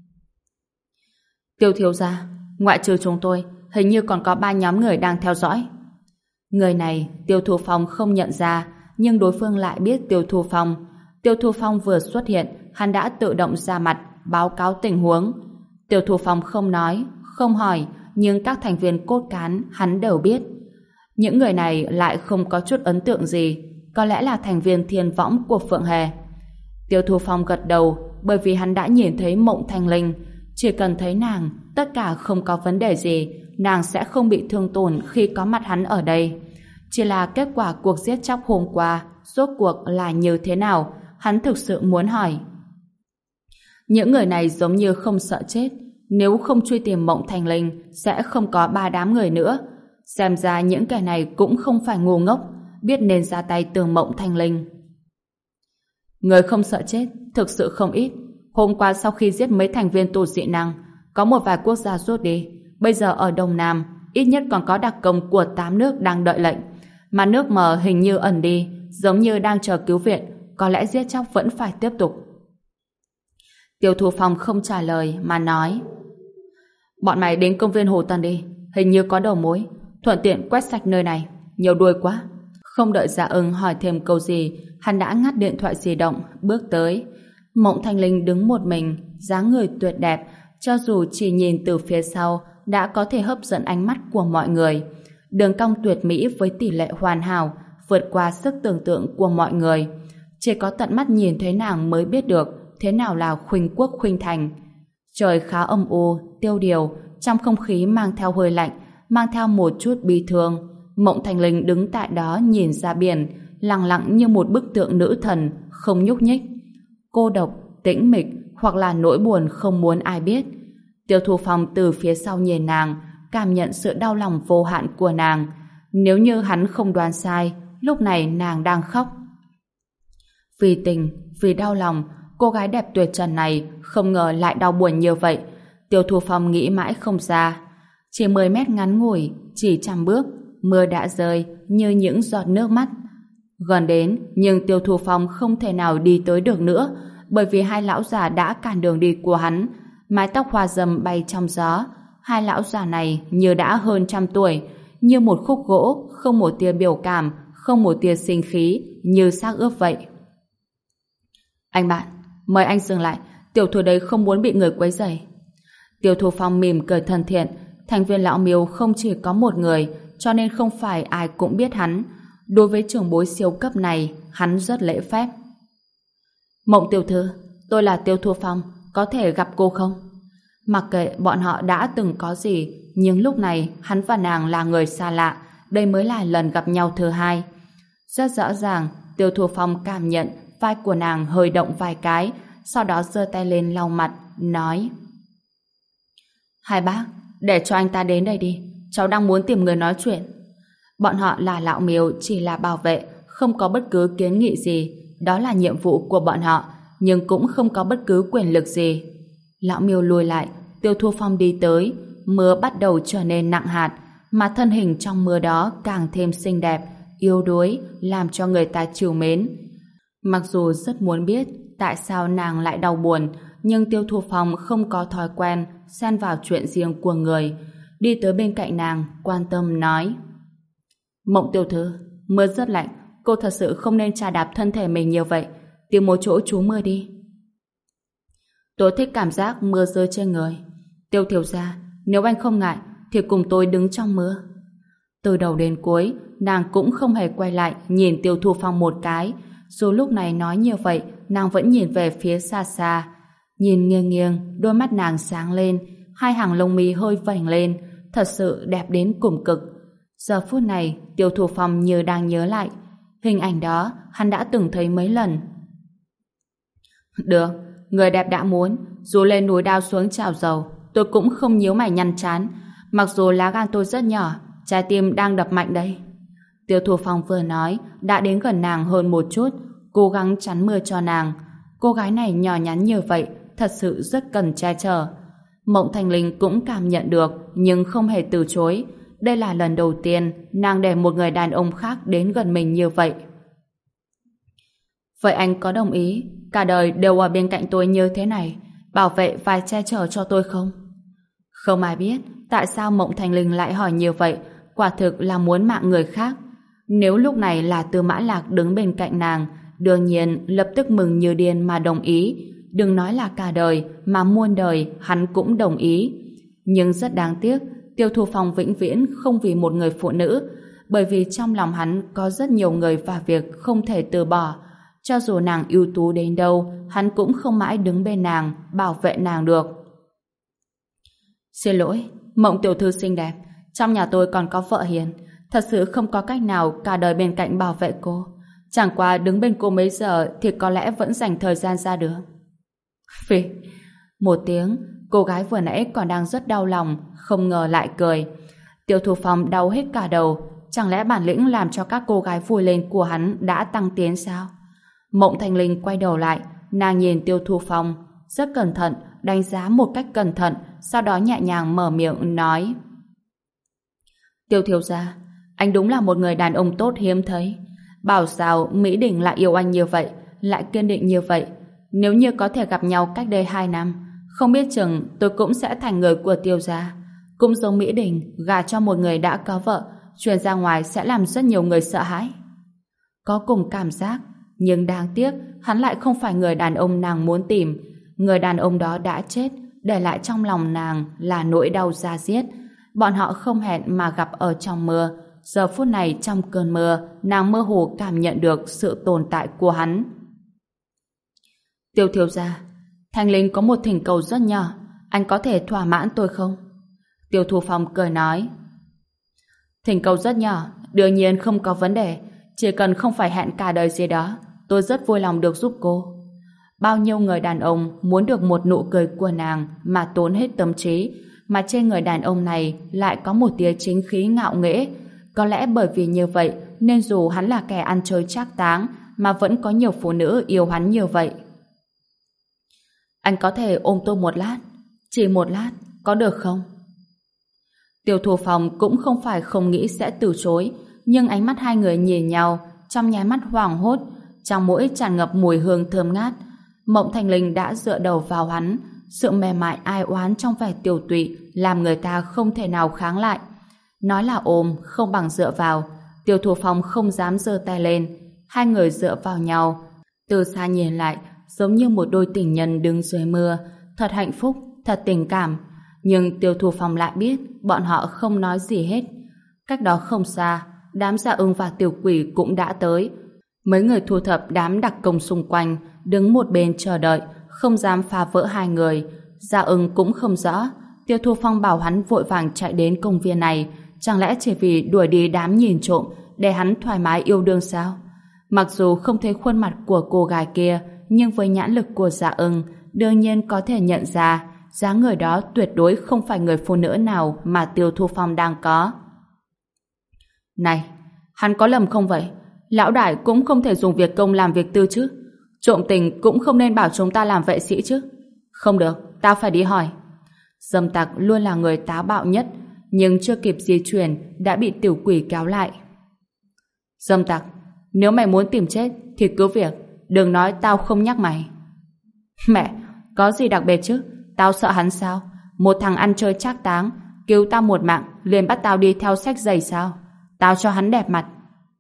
A: Tiêu thiếu gia, ngoại trừ chúng tôi, hình như còn có 3 nhóm người đang theo dõi. Người này Tiêu Thu Phong không nhận ra, nhưng đối phương lại biết Tiêu Thu Phong. Tiêu Thu Phong vừa xuất hiện, hắn đã tự động ra mặt báo cáo tình huống. Tiêu Thu Phong không nói, không hỏi, nhưng các thành viên cốt cán hắn đều biết. Những người này lại không có chút ấn tượng gì, có lẽ là thành viên thiên võng của Phượng Hề. Tiêu Thu Phong gật đầu, bởi vì hắn đã nhìn thấy Mộng Thanh Linh. Chỉ cần thấy nàng, tất cả không có vấn đề gì, nàng sẽ không bị thương tổn khi có mặt hắn ở đây. Chỉ là kết quả cuộc giết chóc hôm qua, rốt cuộc là như thế nào, hắn thực sự muốn hỏi. Những người này giống như không sợ chết, nếu không truy tìm Mộng Thanh Linh, sẽ không có 3 đám người nữa. Xem ra những kẻ này cũng không phải ngu ngốc, biết nên ra tay từ Mộng Thanh Linh. Người không sợ chết, thực sự không ít. Hôm qua sau khi giết mấy thành viên tù dị năng, có một vài quốc gia rút đi. Bây giờ ở Đông Nam, ít nhất còn có đặc công của 8 nước đang đợi lệnh. Mà nước mờ hình như ẩn đi, giống như đang chờ cứu viện, có lẽ giết chóc vẫn phải tiếp tục. Tiêu Thu Phong không trả lời mà nói: Bọn mày đến công viên Hồ Tân đi, hình như có đầu mối, thuận tiện quét sạch nơi này, nhiều đuôi quá. Không đợi Dạ Ưng hỏi thêm câu gì, hắn đã ngắt điện thoại di động, bước tới. Mộng Thanh Linh đứng một mình, dáng người tuyệt đẹp, cho dù chỉ nhìn từ phía sau đã có thể hấp dẫn ánh mắt của mọi người. Đường cong tuyệt mỹ với tỷ lệ hoàn hảo, vượt qua sức tưởng tượng của mọi người. Chỉ có tận mắt nhìn thấy nàng mới biết được thế nào là khuynh quốc khuynh thành. Trời khá âm u, tiêu điều, trong không khí mang theo hơi lạnh, mang theo một chút bi thương. Mộng Thanh Linh đứng tại đó nhìn ra biển, lặng lặng như một bức tượng nữ thần, không nhúc nhích. Cô độc, tĩnh mịch, hoặc là nỗi buồn không muốn ai biết. Tiêu Thu Phong từ phía sau nhìn nàng, cảm nhận sự đau lòng vô hạn của nàng. Nếu như hắn không đoán sai, lúc này nàng đang khóc. Vì tình, vì đau lòng, cô gái đẹp tuyệt trần này không ngờ lại đau buồn như vậy. Tiêu Thu Phong nghĩ mãi không ra. Chỉ 10 mét ngắn ngủi, chỉ 100 bước, mưa đã rơi như những giọt nước mắt. Gần đến, nhưng Tiêu Thu Phong không thể nào đi tới được nữa, bởi vì hai lão già đã cản đường đi của hắn. Mái tóc hoa râm bay trong gió. Hai lão già này như đã hơn 100 tuổi, như một khúc gỗ, không một tia biểu cảm, không một tia sinh khí, như xác ướp vậy. Anh bạn, mời anh dừng lại, tiểu thư đấy không muốn bị người quấy rầy. Tiêu Thu Phong mỉm cười thân thiện. Thành viên lão Miêu không chỉ có một người, cho nên không phải ai cũng biết hắn. Đối với trưởng bối siêu cấp này, hắn rất lễ phép. Mộng tiểu thư, tôi là Tiêu Thu Phong, có thể gặp cô không? Mặc kệ bọn họ đã từng có gì, nhưng lúc này hắn và nàng là người xa lạ, đây mới là lần gặp nhau thứ hai. Rất rõ ràng, Tiêu Thu Phong cảm nhận vai của nàng hơi động vài cái, sau đó giơ tay lên lau mặt, nói: Hai bác, để cho anh ta đến đây đi, cháu đang muốn tìm người nói chuyện. Bọn họ là Lão Miêu, chỉ là bảo vệ, không có bất cứ kiến nghị gì, đó là nhiệm vụ của bọn họ, nhưng cũng không có bất cứ quyền lực gì. Lão Miêu lùi lại, Tiêu Thu Phong đi tới, mưa bắt đầu trở nên nặng hạt, mà thân hình trong mưa đó càng thêm xinh đẹp, yếu đuối, làm cho người ta trìu mến. Mặc dù rất muốn biết tại sao nàng lại đau buồn, nhưng Tiêu Thu Phong không có thói quen xen vào chuyện riêng của người. Đi tới bên cạnh nàng, quan tâm nói: Mộng tiểu thư, mưa rất lạnh, cô thật sự không nên chà đạp thân thể mình như vậy, tìm một chỗ trú mưa đi. Tôi thích cảm giác mưa rơi trên người. Tiêu thiếu gia, nếu anh không ngại thì cùng tôi đứng trong mưa. Từ đầu đến cuối, nàng cũng không hề quay lại nhìn Tiêu Thu Phong một cái. Dù lúc này nói như vậy, nàng vẫn nhìn về phía xa xa. Nhìn nghiêng nghiêng, đôi mắt nàng sáng lên, hai hàng lông mi hơi vành lên, thật sự đẹp đến cùng cực. Giờ phút này, Tiêu Thu Phong như đang nhớ lại. Hình ảnh đó, hắn đã từng thấy mấy lần. Được, người đẹp đã muốn, dù lên núi đao xuống chảo dầu, tôi cũng không nhíu mày nhăn chán. Mặc dù lá gan tôi rất nhỏ, trái tim đang đập mạnh đây. Tiêu Thu Phong vừa nói, đã đến gần nàng hơn một chút, cố gắng chắn mưa cho nàng. Cô gái này nhỏ nhắn như vậy, thật sự rất cần che chở. Mộng Thanh Linh cũng cảm nhận được, nhưng không hề từ chối. Đây là lần đầu tiên nàng để một người đàn ông khác đến gần mình như vậy. Vậy anh có đồng ý cả đời đều ở bên cạnh tôi như thế này, bảo vệ và che chở cho tôi không? Không ai biết tại sao Mộng Thanh Linh lại hỏi như vậy, quả thực là muốn mạng người khác. Nếu lúc này là Tư Mã Lạc đứng bên cạnh nàng, đương nhiên lập tức mừng như điên mà đồng ý. Đừng nói là cả đời, mà muôn đời hắn cũng đồng ý. Nhưng rất đáng tiếc, Tiêu Thu Phong vĩnh viễn không vì một người phụ nữ, bởi vì trong lòng hắn có rất nhiều người và việc không thể từ bỏ. Cho dù nàng ưu tú đến đâu, hắn cũng không mãi đứng bên nàng, bảo vệ nàng được. Xin lỗi, Mộng tiểu thư xinh đẹp, trong nhà tôi còn có vợ hiền, thật sự không có cách nào cả đời bên cạnh bảo vệ cô. Chẳng qua đứng bên cô mấy giờ thì có lẽ vẫn dành thời gian ra được. Phì, một tiếng, cô gái vừa nãy còn đang rất đau lòng, không ngờ lại cười. Tiêu Thu Phong đau hết cả đầu, chẳng lẽ bản lĩnh làm cho các cô gái vui lên của hắn đã tăng tiến sao? Mộng Thanh Linh quay đầu lại, nàng nhìn Tiêu Thu Phong, rất cẩn thận, đánh giá một cách cẩn thận, sau đó nhẹ nhàng mở miệng nói: Tiêu thiếu gia, anh đúng là một người đàn ông tốt hiếm thấy. Bảo sao Mỹ Đình lại yêu anh như vậy, lại kiên định như vậy. Nếu như có thể gặp nhau cách đây 2 năm, không biết chừng tôi cũng sẽ thành người của Tiêu gia. Cũng giống Mỹ Đình, gả cho một người đã có vợ, truyền ra ngoài sẽ làm rất nhiều người sợ hãi. Có cùng cảm giác, nhưng đáng tiếc hắn lại không phải người đàn ông nàng muốn tìm. Người đàn ông đó đã chết, để lại trong lòng nàng là nỗi đau da diết. Bọn họ không hẹn mà gặp ở trong mưa. Giờ phút này trong cơn mưa, nàng mơ hồ cảm nhận được sự tồn tại của hắn. Tiêu thiếu gia, Thanh Linh có một thỉnh cầu rất nhỏ, anh có thể thỏa mãn tôi không? Tiêu Thu Phong cười nói: Thỉnh cầu rất nhỏ, đương nhiên không có vấn đề, chỉ cần không phải hẹn cả đời gì đó, tôi rất vui lòng được giúp cô. Bao nhiêu người đàn ông muốn được một nụ cười của nàng mà tốn hết tâm trí, mà trên người đàn ông này lại có một tia chính khí ngạo nghễ. Có lẽ bởi vì như vậy nên dù hắn là kẻ ăn chơi trác táng mà vẫn có nhiều phụ nữ yêu hắn như vậy. Anh có thể ôm tôi một lát, chỉ một lát, có được không? Tiêu Thu Phong cũng không phải không nghĩ sẽ từ chối, nhưng ánh mắt hai người nhìn nhau, trong nháy mắt hoảng hốt, trong mũi tràn ngập mùi hương thơm ngát. Mộng Thanh Linh đã dựa đầu vào hắn, sự mềm mại ai oán trong vẻ tiều tụy làm người ta không thể nào kháng lại. Nói là ôm không bằng dựa vào. Tiêu Thu Phong không dám giơ tay lên. Hai người dựa vào nhau, từ xa nhìn lại giống như một đôi tình nhân đứng dưới mưa, thật hạnh phúc, thật tình cảm. Nhưng Tiêu Thu Phong lại biết bọn họ không nói gì hết. Cách đó không xa, đám Dạ Ưng và Tiểu Quỷ cũng đã tới. Mấy người thu thập đám đặc công xung quanh, đứng một bên chờ đợi, không dám phá vỡ hai người. Gia Ưng cũng không rõ Tiêu Thu Phong bảo hắn vội vàng chạy đến công viên này, chẳng lẽ chỉ vì đuổi đi đám nhìn trộm để hắn thoải mái yêu đương sao? Mặc dù không thấy khuôn mặt của cô gái kia, nhưng với nhãn lực của Gia Ưng, đương nhiên có thể nhận ra dáng người đó tuyệt đối không phải người phụ nữ nào mà Tiêu Thu Phong đang có. Này, hắn có lầm không vậy? Lão đại cũng không thể dùng việc công làm việc tư chứ. Trộm tình cũng không nên bảo chúng ta làm vệ sĩ chứ. Không được, tao phải đi hỏi. Dâm Tặc luôn là người táo bạo nhất, nhưng chưa kịp di chuyển đã bị tiểu quỷ kéo lại. Dâm Tặc, nếu mày muốn tìm chết thì cứ việc, đừng nói tao không nhắc mày. Mẹ, có gì đặc biệt chứ? Tao sợ hắn sao? Một thằng ăn chơi trác táng cứu tao một mạng liền bắt tao đi theo xách giày sao? Tao cho hắn đẹp mặt.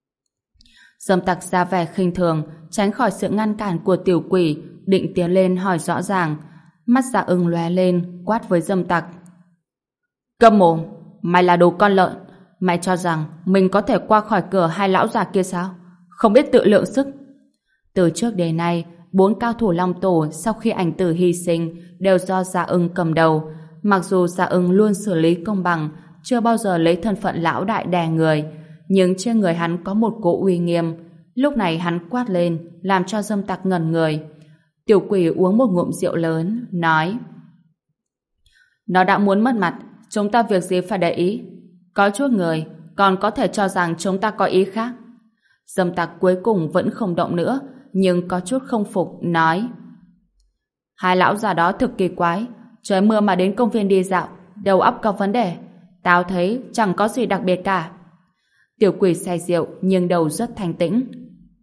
A: Dâm Tặc ra vẻ khinh thường, tránh khỏi sự ngăn cản của tiểu quỷ, định tiến lên hỏi rõ ràng. Mắt Gia Ưng lóe lên, quát với Dâm Tặc. Câm mồm, mày là đồ con lợn. Mày cho rằng mình có thể qua khỏi cửa hai lão già kia sao? Không biết tự lượng sức. Từ trước đến nay, 4 cao thủ Long Tổ sau khi ảnh tử hy sinh đều do Gia Ưng cầm đầu. Mặc dù Gia Ưng luôn xử lý công bằng, chưa bao giờ lấy thân phận lão đại đè người, nhưng trên người hắn có một cỗ uy nghiêm. Lúc này hắn quát lên, làm cho Dâm Tặc ngẩn người. Tiểu quỷ uống một ngụm rượu lớn, nói: Nó đã muốn mất mặt, chúng ta việc gì phải để ý? Có chút người còn có thể cho rằng chúng ta có ý khác. Dâm Tặc cuối cùng vẫn không động nữa, nhưng có chút không phục, nói: Hai lão già đó thực kỳ quái, trời mưa mà đến công viên đi dạo, đầu óc có vấn đề. Tao thấy chẳng có gì đặc biệt cả. Tiểu quỷ say rượu nhưng đầu rất thanh tĩnh.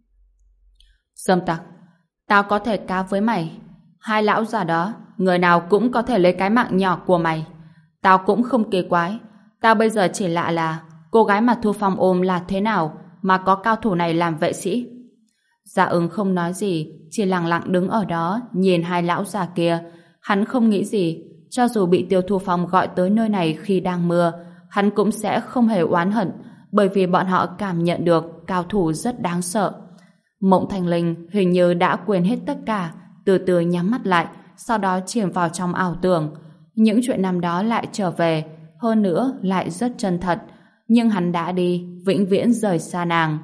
A: Dâm Tặc, tao có thể cá với mày. Hai lão già đó, người nào cũng có thể lấy cái mạng nhỏ của mày. Tao cũng không kỳ quái. Tao bây giờ chỉ lạ là cô gái mà Thu Phong ôm là thế nào mà có cao thủ này làm vệ sĩ. Gia Ưng không nói gì, chỉ lặng lặng đứng ở đó nhìn hai lão già kia. Hắn không nghĩ gì, cho dù bị Tiêu Thu Phong gọi tới nơi này khi đang mưa, hắn cũng sẽ không hề oán hận, bởi vì bọn họ cảm nhận được cao thủ rất đáng sợ. Mộng Thanh Linh hình như đã quên hết tất cả, từ từ nhắm mắt lại, sau đó chìm vào trong ảo tưởng. Những chuyện năm đó lại trở về, hơn nữa lại rất chân thật, nhưng hắn đã đi, vĩnh viễn rời xa nàng.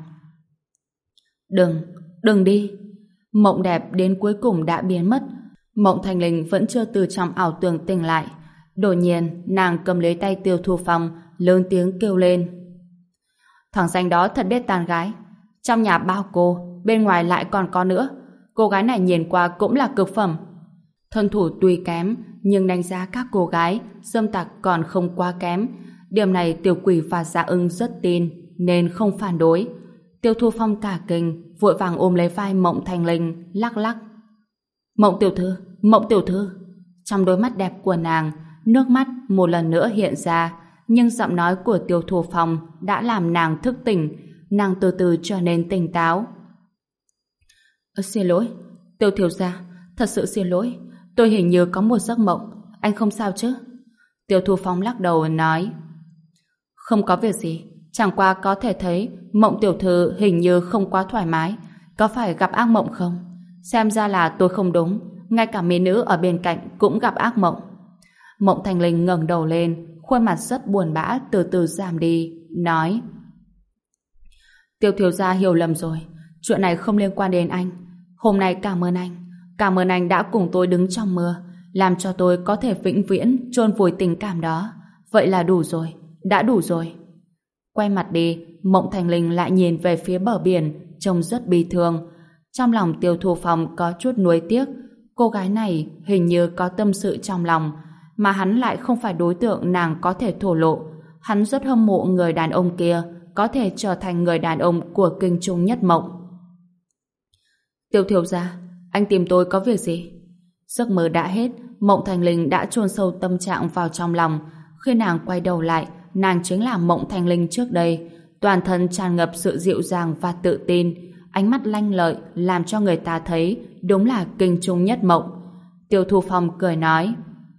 A: Đừng đi. Mộng đẹp đến cuối cùng đã biến mất. Mộng Thanh Linh vẫn chưa từ trong ảo tưởng tỉnh lại. Đột nhiên, nàng cầm lấy tay Tiêu Thu Phong, lớn tiếng kêu lên: Thằng danh đó thật biết tàn gái. Trong nhà bao cô, bên ngoài lại còn có nữa. Cô gái này nhìn qua cũng là cực phẩm. Thân thủ tuy kém, nhưng đánh giá các cô gái, Dâm Tặc còn không quá kém. Điểm này tiểu quỷ và Gia Ưng rất tin, nên không phản đối. Tiêu Thu Phong cả kinh, vội vàng ôm lấy vai Mộng Thanh Linh, lắc lắc. Mộng tiểu thư. Trong đôi mắt đẹp của nàng, nước mắt một lần nữa hiện ra, nhưng giọng nói của Tiêu Thu Phong đã làm nàng thức tỉnh. Nàng từ từ trở nên tỉnh táo. Xin lỗi, Tiêu thiếu gia, thật sự xin lỗi. Tôi hình như có một giấc mộng, anh không sao chứ? Tiêu Thu Phong lắc đầu nói: Không có việc gì, chẳng qua có thể thấy Mộng tiểu thư hình như không quá thoải mái. Có phải gặp ác mộng không? Xem ra là tôi không đúng, ngay cả mỹ nữ ở bên cạnh cũng gặp ác mộng. Mộng Thanh Linh ngẩng đầu lên, khuôn mặt rất buồn bã từ từ giảm đi, nói: Tiêu thiếu gia hiểu lầm rồi, chuyện này không liên quan đến anh. Hôm nay cảm ơn anh đã cùng tôi đứng trong mưa, làm cho tôi có thể vĩnh viễn chôn vùi tình cảm đó. Vậy là đủ rồi, đã đủ rồi. Quay mặt đi, Mộng Thanh Linh lại nhìn về phía bờ biển, trông rất bi thương. Trong lòng Tiêu Thu Phong có chút nuối tiếc, cô gái này hình như có tâm sự trong lòng, mà hắn lại không phải đối tượng nàng có thể thổ lộ. Hắn rất hâm mộ người đàn ông kia có thể trở thành người đàn ông của kinh trung nhất mộng. Tiêu thiếu gia, anh tìm tôi có việc gì? Giấc mơ đã hết, Mộng Thanh Linh đã chôn sâu tâm trạng vào trong lòng. Khi nàng quay đầu lại, nàng chính là Mộng Thanh Linh trước đây, toàn thân tràn ngập sự dịu dàng và tự tin, ánh mắt lanh lợi làm cho người ta thấy đúng là kinh trung nhất mộng. Tiêu Thu Phong cười nói: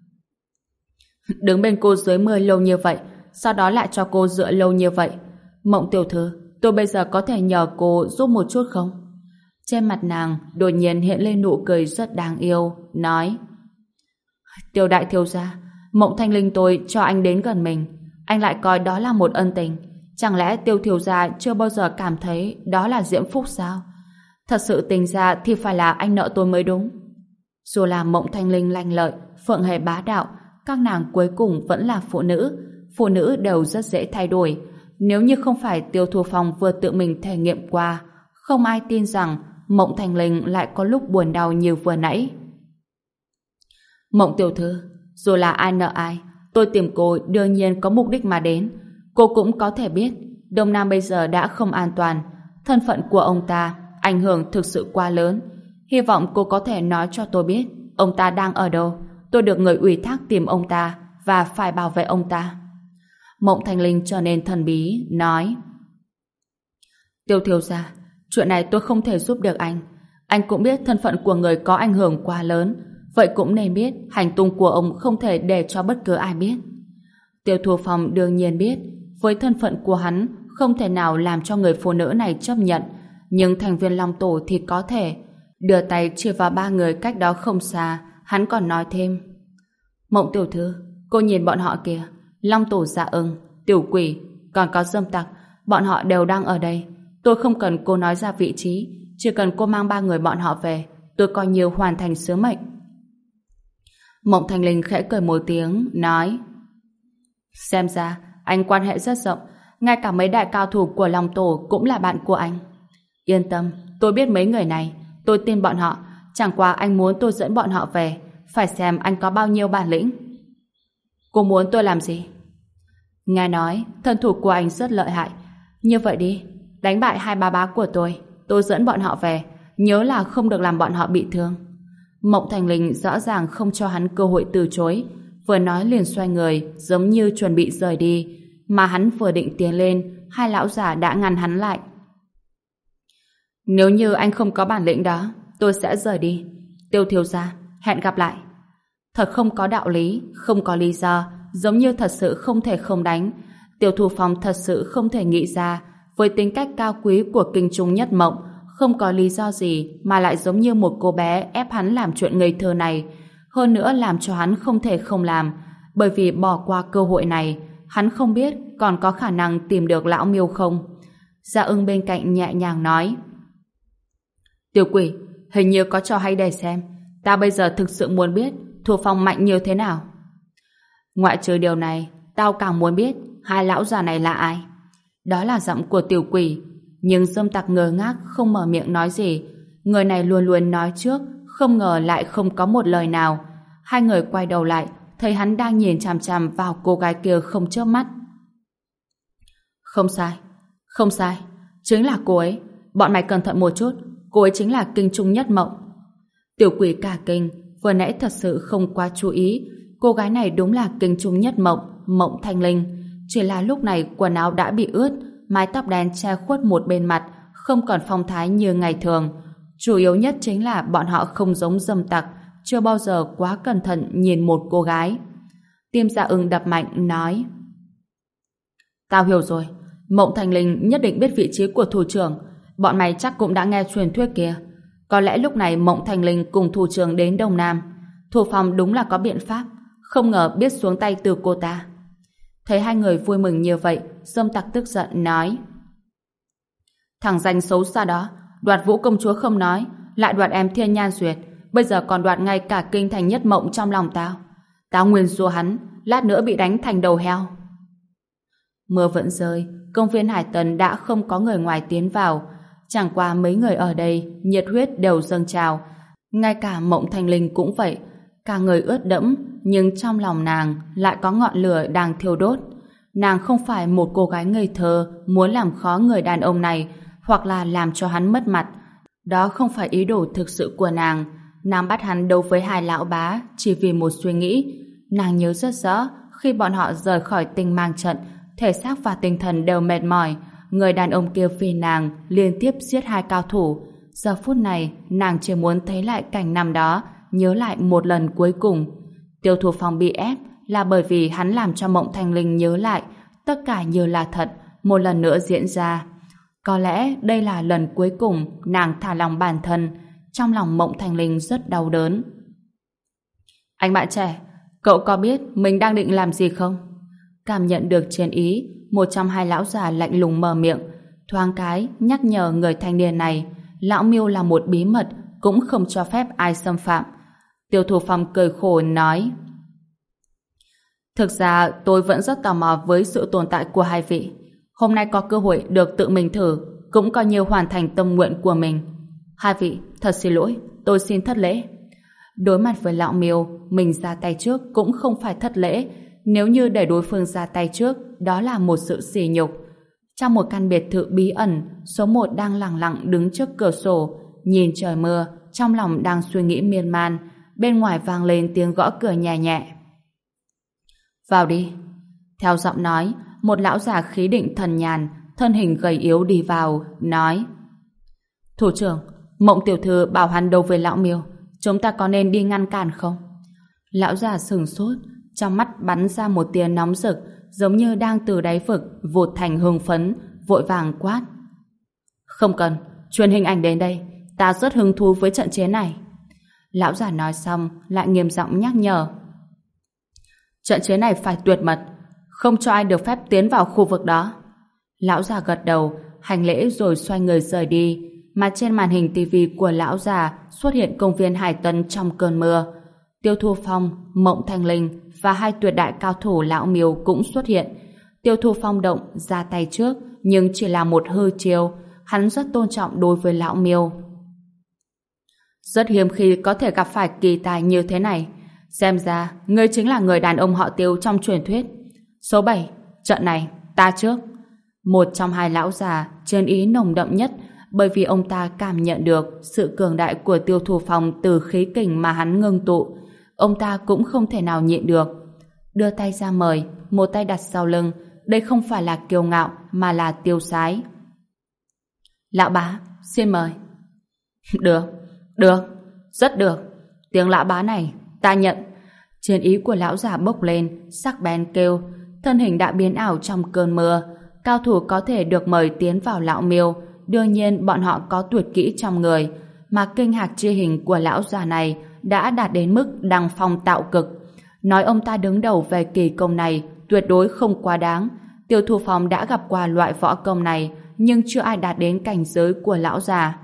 A: Đứng bên cô dưới mưa lâu như vậy, sau đó lại cho cô dựa lâu như vậy. Mộng tiểu thư, tôi bây giờ có thể nhờ cô giúp một chút không? Trên mặt nàng đột nhiên hiện lên nụ cười rất đáng yêu, nói: Tiêu đại thiếu gia, Mộng Thanh Linh tôi cho anh đến gần mình, anh lại coi đó là một ân tình. Chẳng lẽ Tiêu thiếu gia chưa bao giờ cảm thấy đó là diễm phúc sao? Thật sự tính ra thì phải là anh nợ tôi mới đúng. Dù là Mộng Thanh Linh lanh lợi, Phượng Hề bá đạo, các nàng cuối cùng vẫn là phụ nữ đều rất dễ thay đổi. Nếu như không phải Tiêu Thu Phong vừa tự mình thể nghiệm qua, không ai tin rằng Mộng Thanh Linh lại có lúc buồn đau như vừa nãy. Mộng tiểu thư, dù là ai nợ ai, tôi tìm cô đương nhiên có mục đích mà đến. Cô cũng có thể biết, Đông Nam bây giờ đã không an toàn. Thân phận của ông ta ảnh hưởng thực sự quá lớn. Hy vọng cô có thể nói cho tôi biết ông ta đang ở đâu. Tôi được người ủy thác tìm ông ta và phải bảo vệ ông ta. Mộng Thanh Linh trở nên thần bí, nói: Tiêu thiếu gia, chuyện này tôi không thể giúp được anh. Anh cũng biết thân phận của người có ảnh hưởng quá lớn, vậy cũng nên biết hành tung của ông không thể để cho bất cứ ai biết. Tiêu Thu Phong đương nhiên biết, với thân phận của hắn không thể nào làm cho người phụ nữ này chấp nhận, nhưng thành viên Long Tổ thì có thể. Đưa tay chỉ vào ba người cách đó không xa, hắn còn nói thêm: Mộng tiểu thư, cô nhìn bọn họ kìa, Long Tổ Dạ Ưng, Tiểu Quỷ, còn có Dâm Tặc, bọn họ đều đang ở đây. Tôi không cần cô nói ra vị trí, chỉ cần cô mang ba người bọn họ về, tôi coi như hoàn thành sứ mệnh. Mộng Thanh Linh khẽ cười một tiếng, nói: Xem ra anh quan hệ rất rộng, ngay cả mấy đại cao thủ của Long Tổ cũng là bạn của anh. Yên tâm, tôi biết mấy người này, tôi tin bọn họ, chẳng qua anh muốn tôi dẫn bọn họ về, phải xem anh có bao nhiêu bản lĩnh. Cô muốn tôi làm gì? Nghe nói thân thủ của anh rất lợi hại, như vậy đi, đánh bại hai ba bá của tôi dẫn bọn họ về, nhớ là không được làm bọn họ bị thương. Mộng Thành Linh rõ ràng không cho hắn cơ hội từ chối, vừa nói liền xoay người, giống như chuẩn bị rời đi, mà hắn vừa định tiến lên, hai lão già đã ngăn hắn lại. Nếu như anh không có bản lĩnh đó, tôi sẽ rời đi. Tiêu thiếu gia, hẹn gặp lại. Thật không có đạo lý, không có lý do, giống như thật sự không thể không đánh. Tiêu Thu Phong thật sự không thể nghĩ ra, với tính cách cao quý của Kinh Trung Nhất Mộng, không có lý do gì mà lại giống như một cô bé ép hắn làm chuyện ngây thơ này. Hơn nữa làm cho hắn không thể không làm, bởi vì bỏ qua cơ hội này, hắn không biết còn có khả năng tìm được lão miêu không. Dạ Ưng bên cạnh nhẹ nhàng nói: Tiểu Quỷ, hình như có trò hay để xem. Ta bây giờ thực sự muốn biết Thu Phong mạnh như thế nào. Ngoại trừ điều này, tao càng muốn biết hai lão già này là ai. Đó là giọng của Tiểu Quỷ, nhưng Dâm Tặc ngơ ngác không mở miệng nói gì. Người này luôn luôn nói trước, không ngờ lại không có một lời nào. Hai người quay đầu lại, thấy hắn đang nhìn chằm chằm vào cô gái kia không chớp mắt. Không sai, không sai, chính là cô ấy. Bọn mày cẩn thận một chút, cô ấy chính là Kinh Trung Nhất Mộng. Tiểu Quỷ cả kinh, vừa nãy thật sự không quá chú ý, cô gái này đúng là Kinh Trung Nhất Mộng, Mộng Thanh Linh. Chỉ là lúc này quần áo đã bị ướt, mái tóc đen che khuất một bên mặt, không còn phong thái như ngày thường. Chủ yếu nhất chính là bọn họ không giống Dâm Tặc, chưa bao giờ quá cẩn thận nhìn một cô gái. Tim Dạ Ưng đập mạnh, nói: Tao hiểu rồi, Mộng Thanh Linh nhất định biết vị trí của thủ trưởng. Bọn mày chắc cũng đã nghe truyền thuyết kia. Có lẽ lúc này Mộng Thanh Linh cùng thủ trưởng đến Đông Nam. Thủ Phong đúng là có biện pháp, không ngờ biết xuống tay từ cô ta. Thấy hai người vui mừng như vậy, Dâm Tặc tức giận nói: Thằng danh xấu xa đó, đoạt Vũ công chúa không nói, lại đoạt em Thiên Nhan Duyệt, bây giờ còn đoạt ngay cả Kinh Thành Nhất Mộng trong lòng tao. Tao nguyền rủa hắn, lát nữa bị đánh thành đầu heo. Mưa vẫn rơi, công viên Hải Tần đã không có người ngoài tiến vào. Chẳng qua mấy người ở đây nhiệt huyết đều dâng trào, ngay cả Mộng Thanh Linh cũng vậy. Cả người ướt đẫm, nhưng trong lòng nàng lại có ngọn lửa đang thiêu đốt. Nàng không phải một cô gái ngây thơ muốn làm khó người đàn ông này hoặc là làm cho hắn mất mặt. Đó không phải ý đồ thực sự của nàng. Nàng bắt hắn đấu với hai lão bá chỉ vì một suy nghĩ. Nàng nhớ rất rõ khi bọn họ rời khỏi Tinh Mang trận, thể xác và tinh thần đều mệt mỏi. Người đàn ông kia vì nàng liên tiếp giết hai cao thủ. Giờ phút này nàng chỉ muốn thấy lại cảnh năm đó, nhớ lại một lần cuối cùng. Tiêu Thu Phong bị ép là bởi vì hắn làm cho Mộng Thanh Linh nhớ lại tất cả như là thật, một lần nữa diễn ra. Có lẽ đây là lần cuối cùng nàng thả lòng bản thân. Trong lòng Mộng Thanh Linh rất đau đớn. Anh bạn trẻ, Cậu có biết mình đang định làm gì không? Cảm nhận được chiến ý, một trong hai lão già lạnh lùng mở miệng, thoáng cái nhắc nhở người thanh niên này, lão Miêu là một bí mật, cũng không cho phép ai xâm phạm. Tiêu Thủ Phong cười khổ nói: thực ra tôi vẫn rất tò mò với sự tồn tại của hai vị. Hôm nay có cơ hội được tự mình thử, cũng coi như hoàn thành tâm nguyện của mình. Hai vị, thật xin lỗi, tôi xin thất lễ. Đối mặt với lão Miêu, mình ra tay trước cũng không phải thất lễ. Nếu như để đối phương ra tay trước, đó là một sự sỉ nhục. Trong một căn biệt thự bí ẩn, số một đang lẳng lặng đứng trước cửa sổ, nhìn trời mưa, trong lòng đang suy nghĩ miên man. Bên ngoài vang lên tiếng gõ cửa nhẹ nhẹ. Vào đi. Theo giọng nói, một lão già khí định thần nhàn, thân hình gầy yếu đi vào, nói: thủ trưởng, Mộng tiểu thư bảo hắn đấu với lão Miêu, chúng ta có nên đi ngăn cản không? Lão già sửng sốt, trong mắt bắn ra một tia nóng rực, giống như đang từ đáy vực vụt thành hưng phấn, vội vàng quát: không cần, truyền hình ảnh đến đây, ta rất hứng thú với trận chiến này. Lão già nói xong lại nghiêm giọng nhắc nhở: trận chiến này phải tuyệt mật, không cho ai được phép tiến vào khu vực đó. Lão già gật đầu, hành lễ rồi xoay người rời đi, mà trên màn hình tivi của lão già xuất hiện công viên Hải Tân trong cơn mưa. Tiêu Thu Phong, Mộng Thanh Linh và hai tuyệt đại cao thủ lão Miêu cũng xuất hiện. Tiêu Thu Phong động ra tay trước, nhưng chỉ là một hư chiêu, hắn rất tôn trọng đối với lão Miêu. Rất hiếm khi có thể gặp phải kỳ tài như thế này. Xem ra, ngươi chính là người đàn ông họ Tiêu trong truyền thuyết. Số 7, trận này, ta trước. Một trong hai lão già, chiến ý nồng đậm nhất, bởi vì ông ta cảm nhận được sự cường đại của Tiêu Thu Phong từ khí kình mà hắn ngưng tụ. Ông ta cũng không thể nào nhịn được. Đưa tay ra mời, một tay đặt sau lưng. Đây không phải là kiêu ngạo, mà là tiêu sái. Lão bá, xin mời. Được, được, rất được. Tiếng lão bá này, ta nhận. Chiến ý của lão già bốc lên, sắc bén kêu. Thân hình đã biến ảo trong cơn mưa. Cao thủ có thể được mời tiến vào lão Miêu. Đương nhiên bọn họ có tuyệt kỹ trong người, mà kinh hạc chi hình của lão già này đã đạt đến mức đăng phong tạo cực. Nói ông ta đứng đầu về kỳ công này tuyệt đối không quá đáng. Tiêu Thu Phong đã gặp qua loại võ công này, nhưng chưa ai đạt đến cảnh giới của lão già.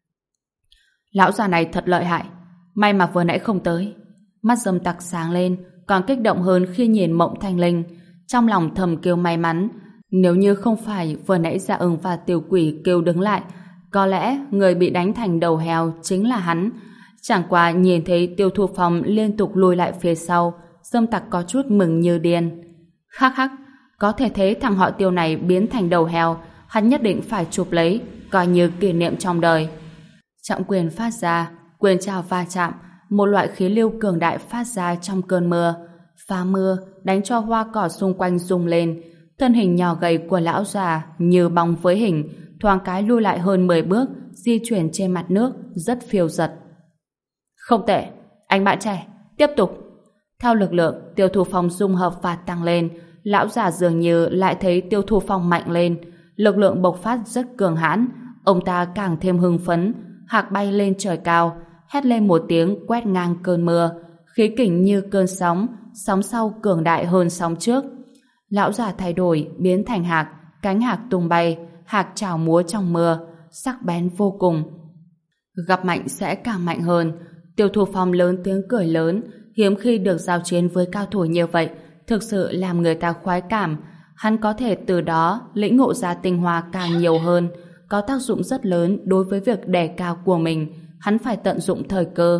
A: Lão già này thật lợi hại, may mà vừa nãy không tới. Mắt Dâm Tặc sáng lên, còn kích động hơn khi nhìn Mộng Thanh Linh. Trong lòng thầm kêu may mắn, nếu như không phải vừa nãy Dạ Ưng và Tiểu Quỷ kêu đứng lại, có lẽ người bị đánh thành đầu heo chính là hắn. Chẳng qua nhìn thấy Tiêu Thu Phong liên tục lùi lại phía sau, Dâm Tặc có chút mừng như điên. Hắc hắc, có thể thấy thằng họ Tiêu này biến thành đầu heo, hắn nhất định phải chụp lấy, coi như kỷ niệm trong đời. Trọng quyền phát ra, quyền trào va chạm, một loại khí lưu cường đại phát ra trong cơn mưa. Phá mưa đánh cho hoa cỏ xung quanh rung lên. Thân hình nhỏ gầy của lão già như bóng với hình, thoáng cái lui lại hơn 10 bước, di chuyển trên mặt nước, rất phiêu dật. Không tệ, anh bạn trẻ, tiếp tục. Theo lực lượng, Tiêu Thu Phong dung hợp và tăng lên, lão già dường như lại thấy Tiêu Thu Phong mạnh lên, lực lượng bộc phát rất cường hãn, ông ta càng thêm hưng phấn, hạc bay lên trời cao, hét lên một tiếng quét ngang cơn mưa, khí kình như cơn sóng, sóng sau cường đại hơn sóng trước. Lão già thay đổi, biến thành hạc, cánh hạc tung bay, hạc chảo múa trong mưa, sắc bén vô cùng. Gặp mạnh sẽ càng mạnh hơn. Tiêu Thu Phong lớn tiếng cười lớn, hiếm khi được giao chiến với cao thủ như vậy, thực sự làm người ta khoái cảm. Hắn có thể từ đó lĩnh ngộ ra tinh hoa càng nhiều hơn, có tác dụng rất lớn đối với việc đè cao của mình. Hắn phải tận dụng thời cơ.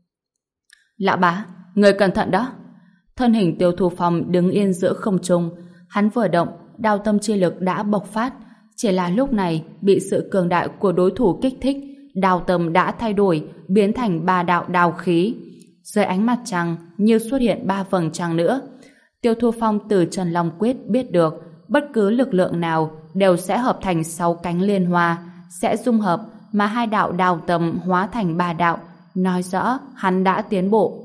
A: Lão bá, người cẩn thận đó. Thân hình Tiêu Thu Phong đứng yên giữa không trung, hắn vừa động, đao tâm chi lực đã bộc phát, chỉ là lúc này bị sự cường đại của đối thủ kích thích, đao tâm đã thay đổi, biến thành 3 đạo đao khí. Dưới ánh mặt trăng như xuất hiện 3 vầng trăng nữa. Tiêu Thu Phong từ Trần Long Quyết biết được, bất cứ lực lượng nào đều sẽ hợp thành 6 cánh liên hoa, sẽ dung hợp, mà 2 đạo đao tâm hóa thành 3 đạo, nói rõ hắn đã tiến bộ.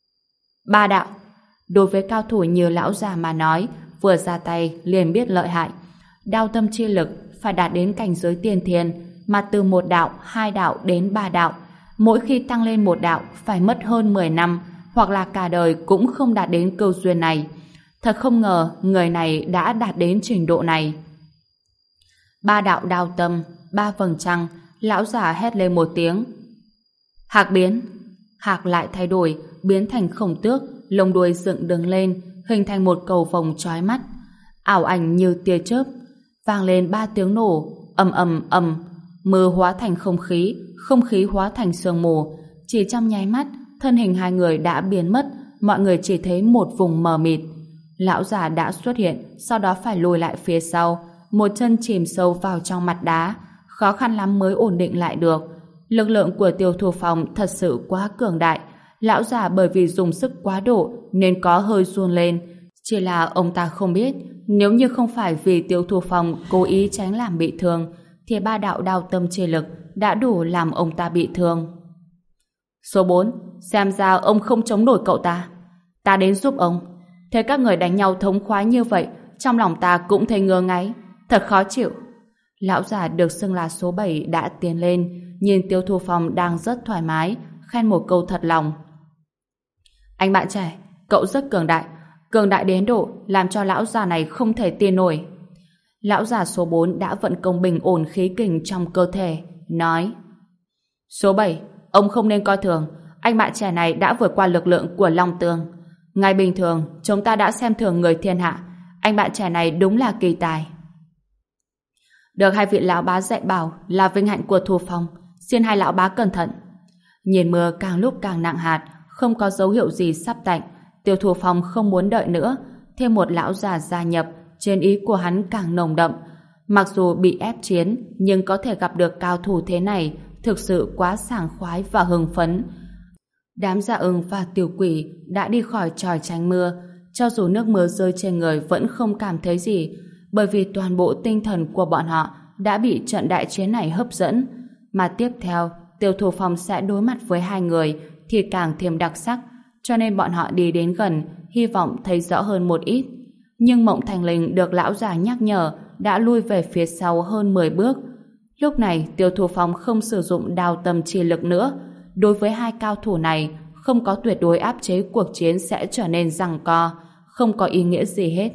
A: 3 đạo. Đối với cao thủ như lão già mà nói, vừa ra tay liền biết lợi hại. Đao tâm chi lực phải đạt đến cảnh giới tiên thiên, mà từ 1 đạo, 2 đạo đến 3 đạo. Mỗi khi tăng lên 1 đạo phải mất hơn 10 năm, hoặc là cả đời cũng không đạt đến cơ duyên này. Thật không ngờ người này đã đạt đến trình độ này. Ba đạo đao tâm, ba vầng trăng, lão già hét lên một tiếng. Hạc biến! Hạc lại thay đổi, biến thành khổng tước, lông đuôi dựng đứng lên, hình thành một cầu vồng chói mắt. Ảo ảnh như tia chớp, vang lên ba tiếng nổ, ầm ầm ầm, mưa hóa thành không khí hóa thành sương mù. Chỉ trong nháy mắt, thân hình hai người đã biến mất, mọi người chỉ thấy một vùng mờ mịt. Lão già đã xuất hiện, sau đó phải lùi lại phía sau, một chân chìm sâu vào trong mặt đá, khó khăn lắm mới ổn định lại được. Lực lượng của Tiêu Thu Phong thật sự quá cường đại. Lão già bởi vì dùng sức quá độ nên có hơi run lên. Chỉ là ông ta không biết, nếu như không phải vì Tiêu Thu Phong cố ý tránh làm bị thương, thì ba đạo đao tâm chi lực đã đủ làm ông ta bị thương. Số 4, xem ra ông không chống nổi cậu ta. Ta đến giúp ông. Thấy các người đánh nhau thống khoái như vậy, trong lòng ta cũng thấy ngứa ngáy, thật khó chịu. Lão già được xưng là số 7 đã tiến lên, nhìn Tiêu Thu Phong đang rất thoải mái, khen một câu thật lòng. Anh bạn trẻ, cậu rất cường đại đến độ làm cho lão già này không thể tin nổi. Lão già số 4 đã vận công bình ổn khí kình trong cơ thể, nói: Số 7, ông không nên coi thường, anh bạn trẻ này đã vượt qua lực lượng của Long Tường. Ngày bình thường, chúng ta đã xem thường người thiên hạ, anh bạn trẻ này đúng là kỳ tài. Được hai vị lão bá dạy bảo là vinh hạnh của Thu Phong, xin hai lão bá cẩn thận. Nhìn mưa càng lúc càng nặng hạt, không có dấu hiệu gì sắp tạnh, Tiêu Thu Phong không muốn đợi nữa, thêm một lão già gia nhập, trên ý của hắn càng nồng đậm. Mặc dù bị ép chiến, nhưng có thể gặp được cao thủ thế này, thực sự quá sảng khoái và hưng phấn. Đám Dạ Ưng và Tiểu Quỷ đã đi khỏi tròi tránh mưa, cho dù nước mưa rơi trên người vẫn không cảm thấy gì, bởi vì toàn bộ tinh thần của bọn họ đã bị trận đại chiến này hấp dẫn. Mà tiếp theo, Tiêu Thu Phong sẽ đối mặt với hai người thì càng thêm đặc sắc, cho nên bọn họ đi đến gần, hy vọng thấy rõ hơn một ít. Nhưng Mộng Thành Linh được lão già nhắc nhở đã lui về phía sau hơn 10 bước. Lúc này Tiêu Thu Phong không sử dụng đao tâm chi lực nữa. Đối với hai cao thủ này, không có tuyệt đối áp chế, cuộc chiến sẽ trở nên giằng co, không có ý nghĩa gì hết.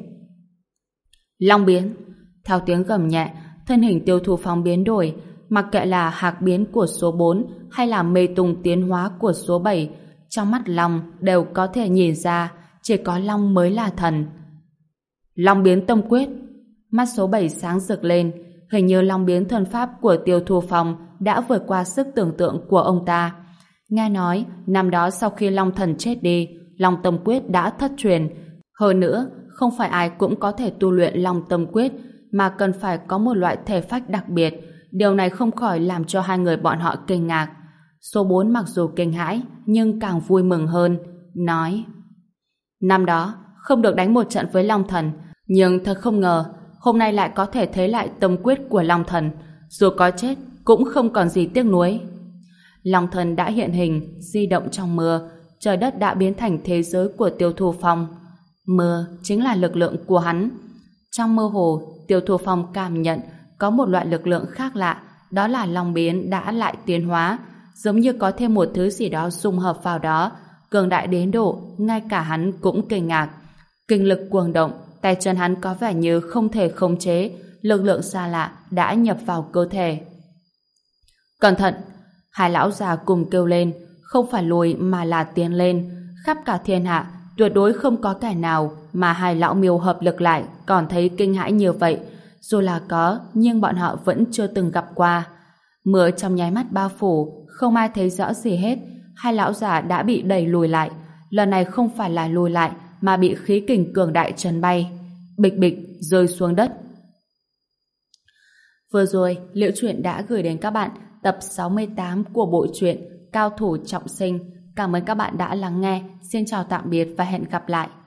A: Long biến! Theo tiếng gầm nhẹ, thân hình Tiêu Thu Phong biến đổi, mặc kệ là hạc biến của số 4 hay là mê tung tiến hóa của số 7, trong mắt Long đều có thể nhìn ra chỉ có Long mới là thần. Long biến tâm quyết! Mắt số 7 sáng rực lên, hình như Long biến thân pháp của Tiêu Thu Phong đã vượt qua sức tưởng tượng của ông ta. Nghe nói, năm đó sau khi Long thần chết đi, Long tâm quyết đã thất truyền. Hơn nữa, không phải ai cũng có thể tu luyện Long tâm quyết, mà cần phải có một loại thể phách đặc biệt. Điều này không khỏi làm cho hai người bọn họ kinh ngạc. Số 4 mặc dù kinh hãi, nhưng càng vui mừng hơn, nói: Năm đó, không được đánh một trận với Long thần, nhưng thật không ngờ, hôm nay lại có thể thấy lại tâm quyết của Long thần. Dù có chết, cũng không còn gì tiếc nuối. Long thần đã hiện hình, di động trong mưa, trời đất đã biến thành thế giới của Tiêu Thu Phong. Mưa chính là lực lượng của hắn. Trong mơ hồ, Tiêu Thu Phong cảm nhận có một loại lực lượng khác lạ, đó là Long biến đã lại tiến hóa, giống như có thêm một thứ gì đó dung hợp vào đó, cường đại đến độ ngay cả hắn cũng kinh ngạc. Kinh lực cuồng động, tay chân hắn có vẻ như không thể khống chế, lực lượng xa lạ đã nhập vào cơ thể. Cẩn thận! Hai lão già cùng kêu lên, không phải lùi mà là tiến lên. Khắp cả thiên hạ, tuyệt đối không có kẻ nào mà hai lão miêu hợp lực lại còn thấy kinh hãi như vậy. Dù là có, nhưng bọn họ vẫn chưa từng gặp qua. Mưa trong nháy mắt bao phủ, không ai thấy rõ gì hết. Hai lão già đã bị đẩy lùi lại. Lần này không phải là lùi lại, mà bị khí kình cường đại chấn bay. Bịch bịch rơi xuống đất. Vừa rồi, Liễu Chuyện đã gửi đến các bạn tập 68 của bộ truyện Cao thủ trọng sinh. Cảm ơn các bạn đã lắng nghe. Xin chào tạm biệt và hẹn gặp lại.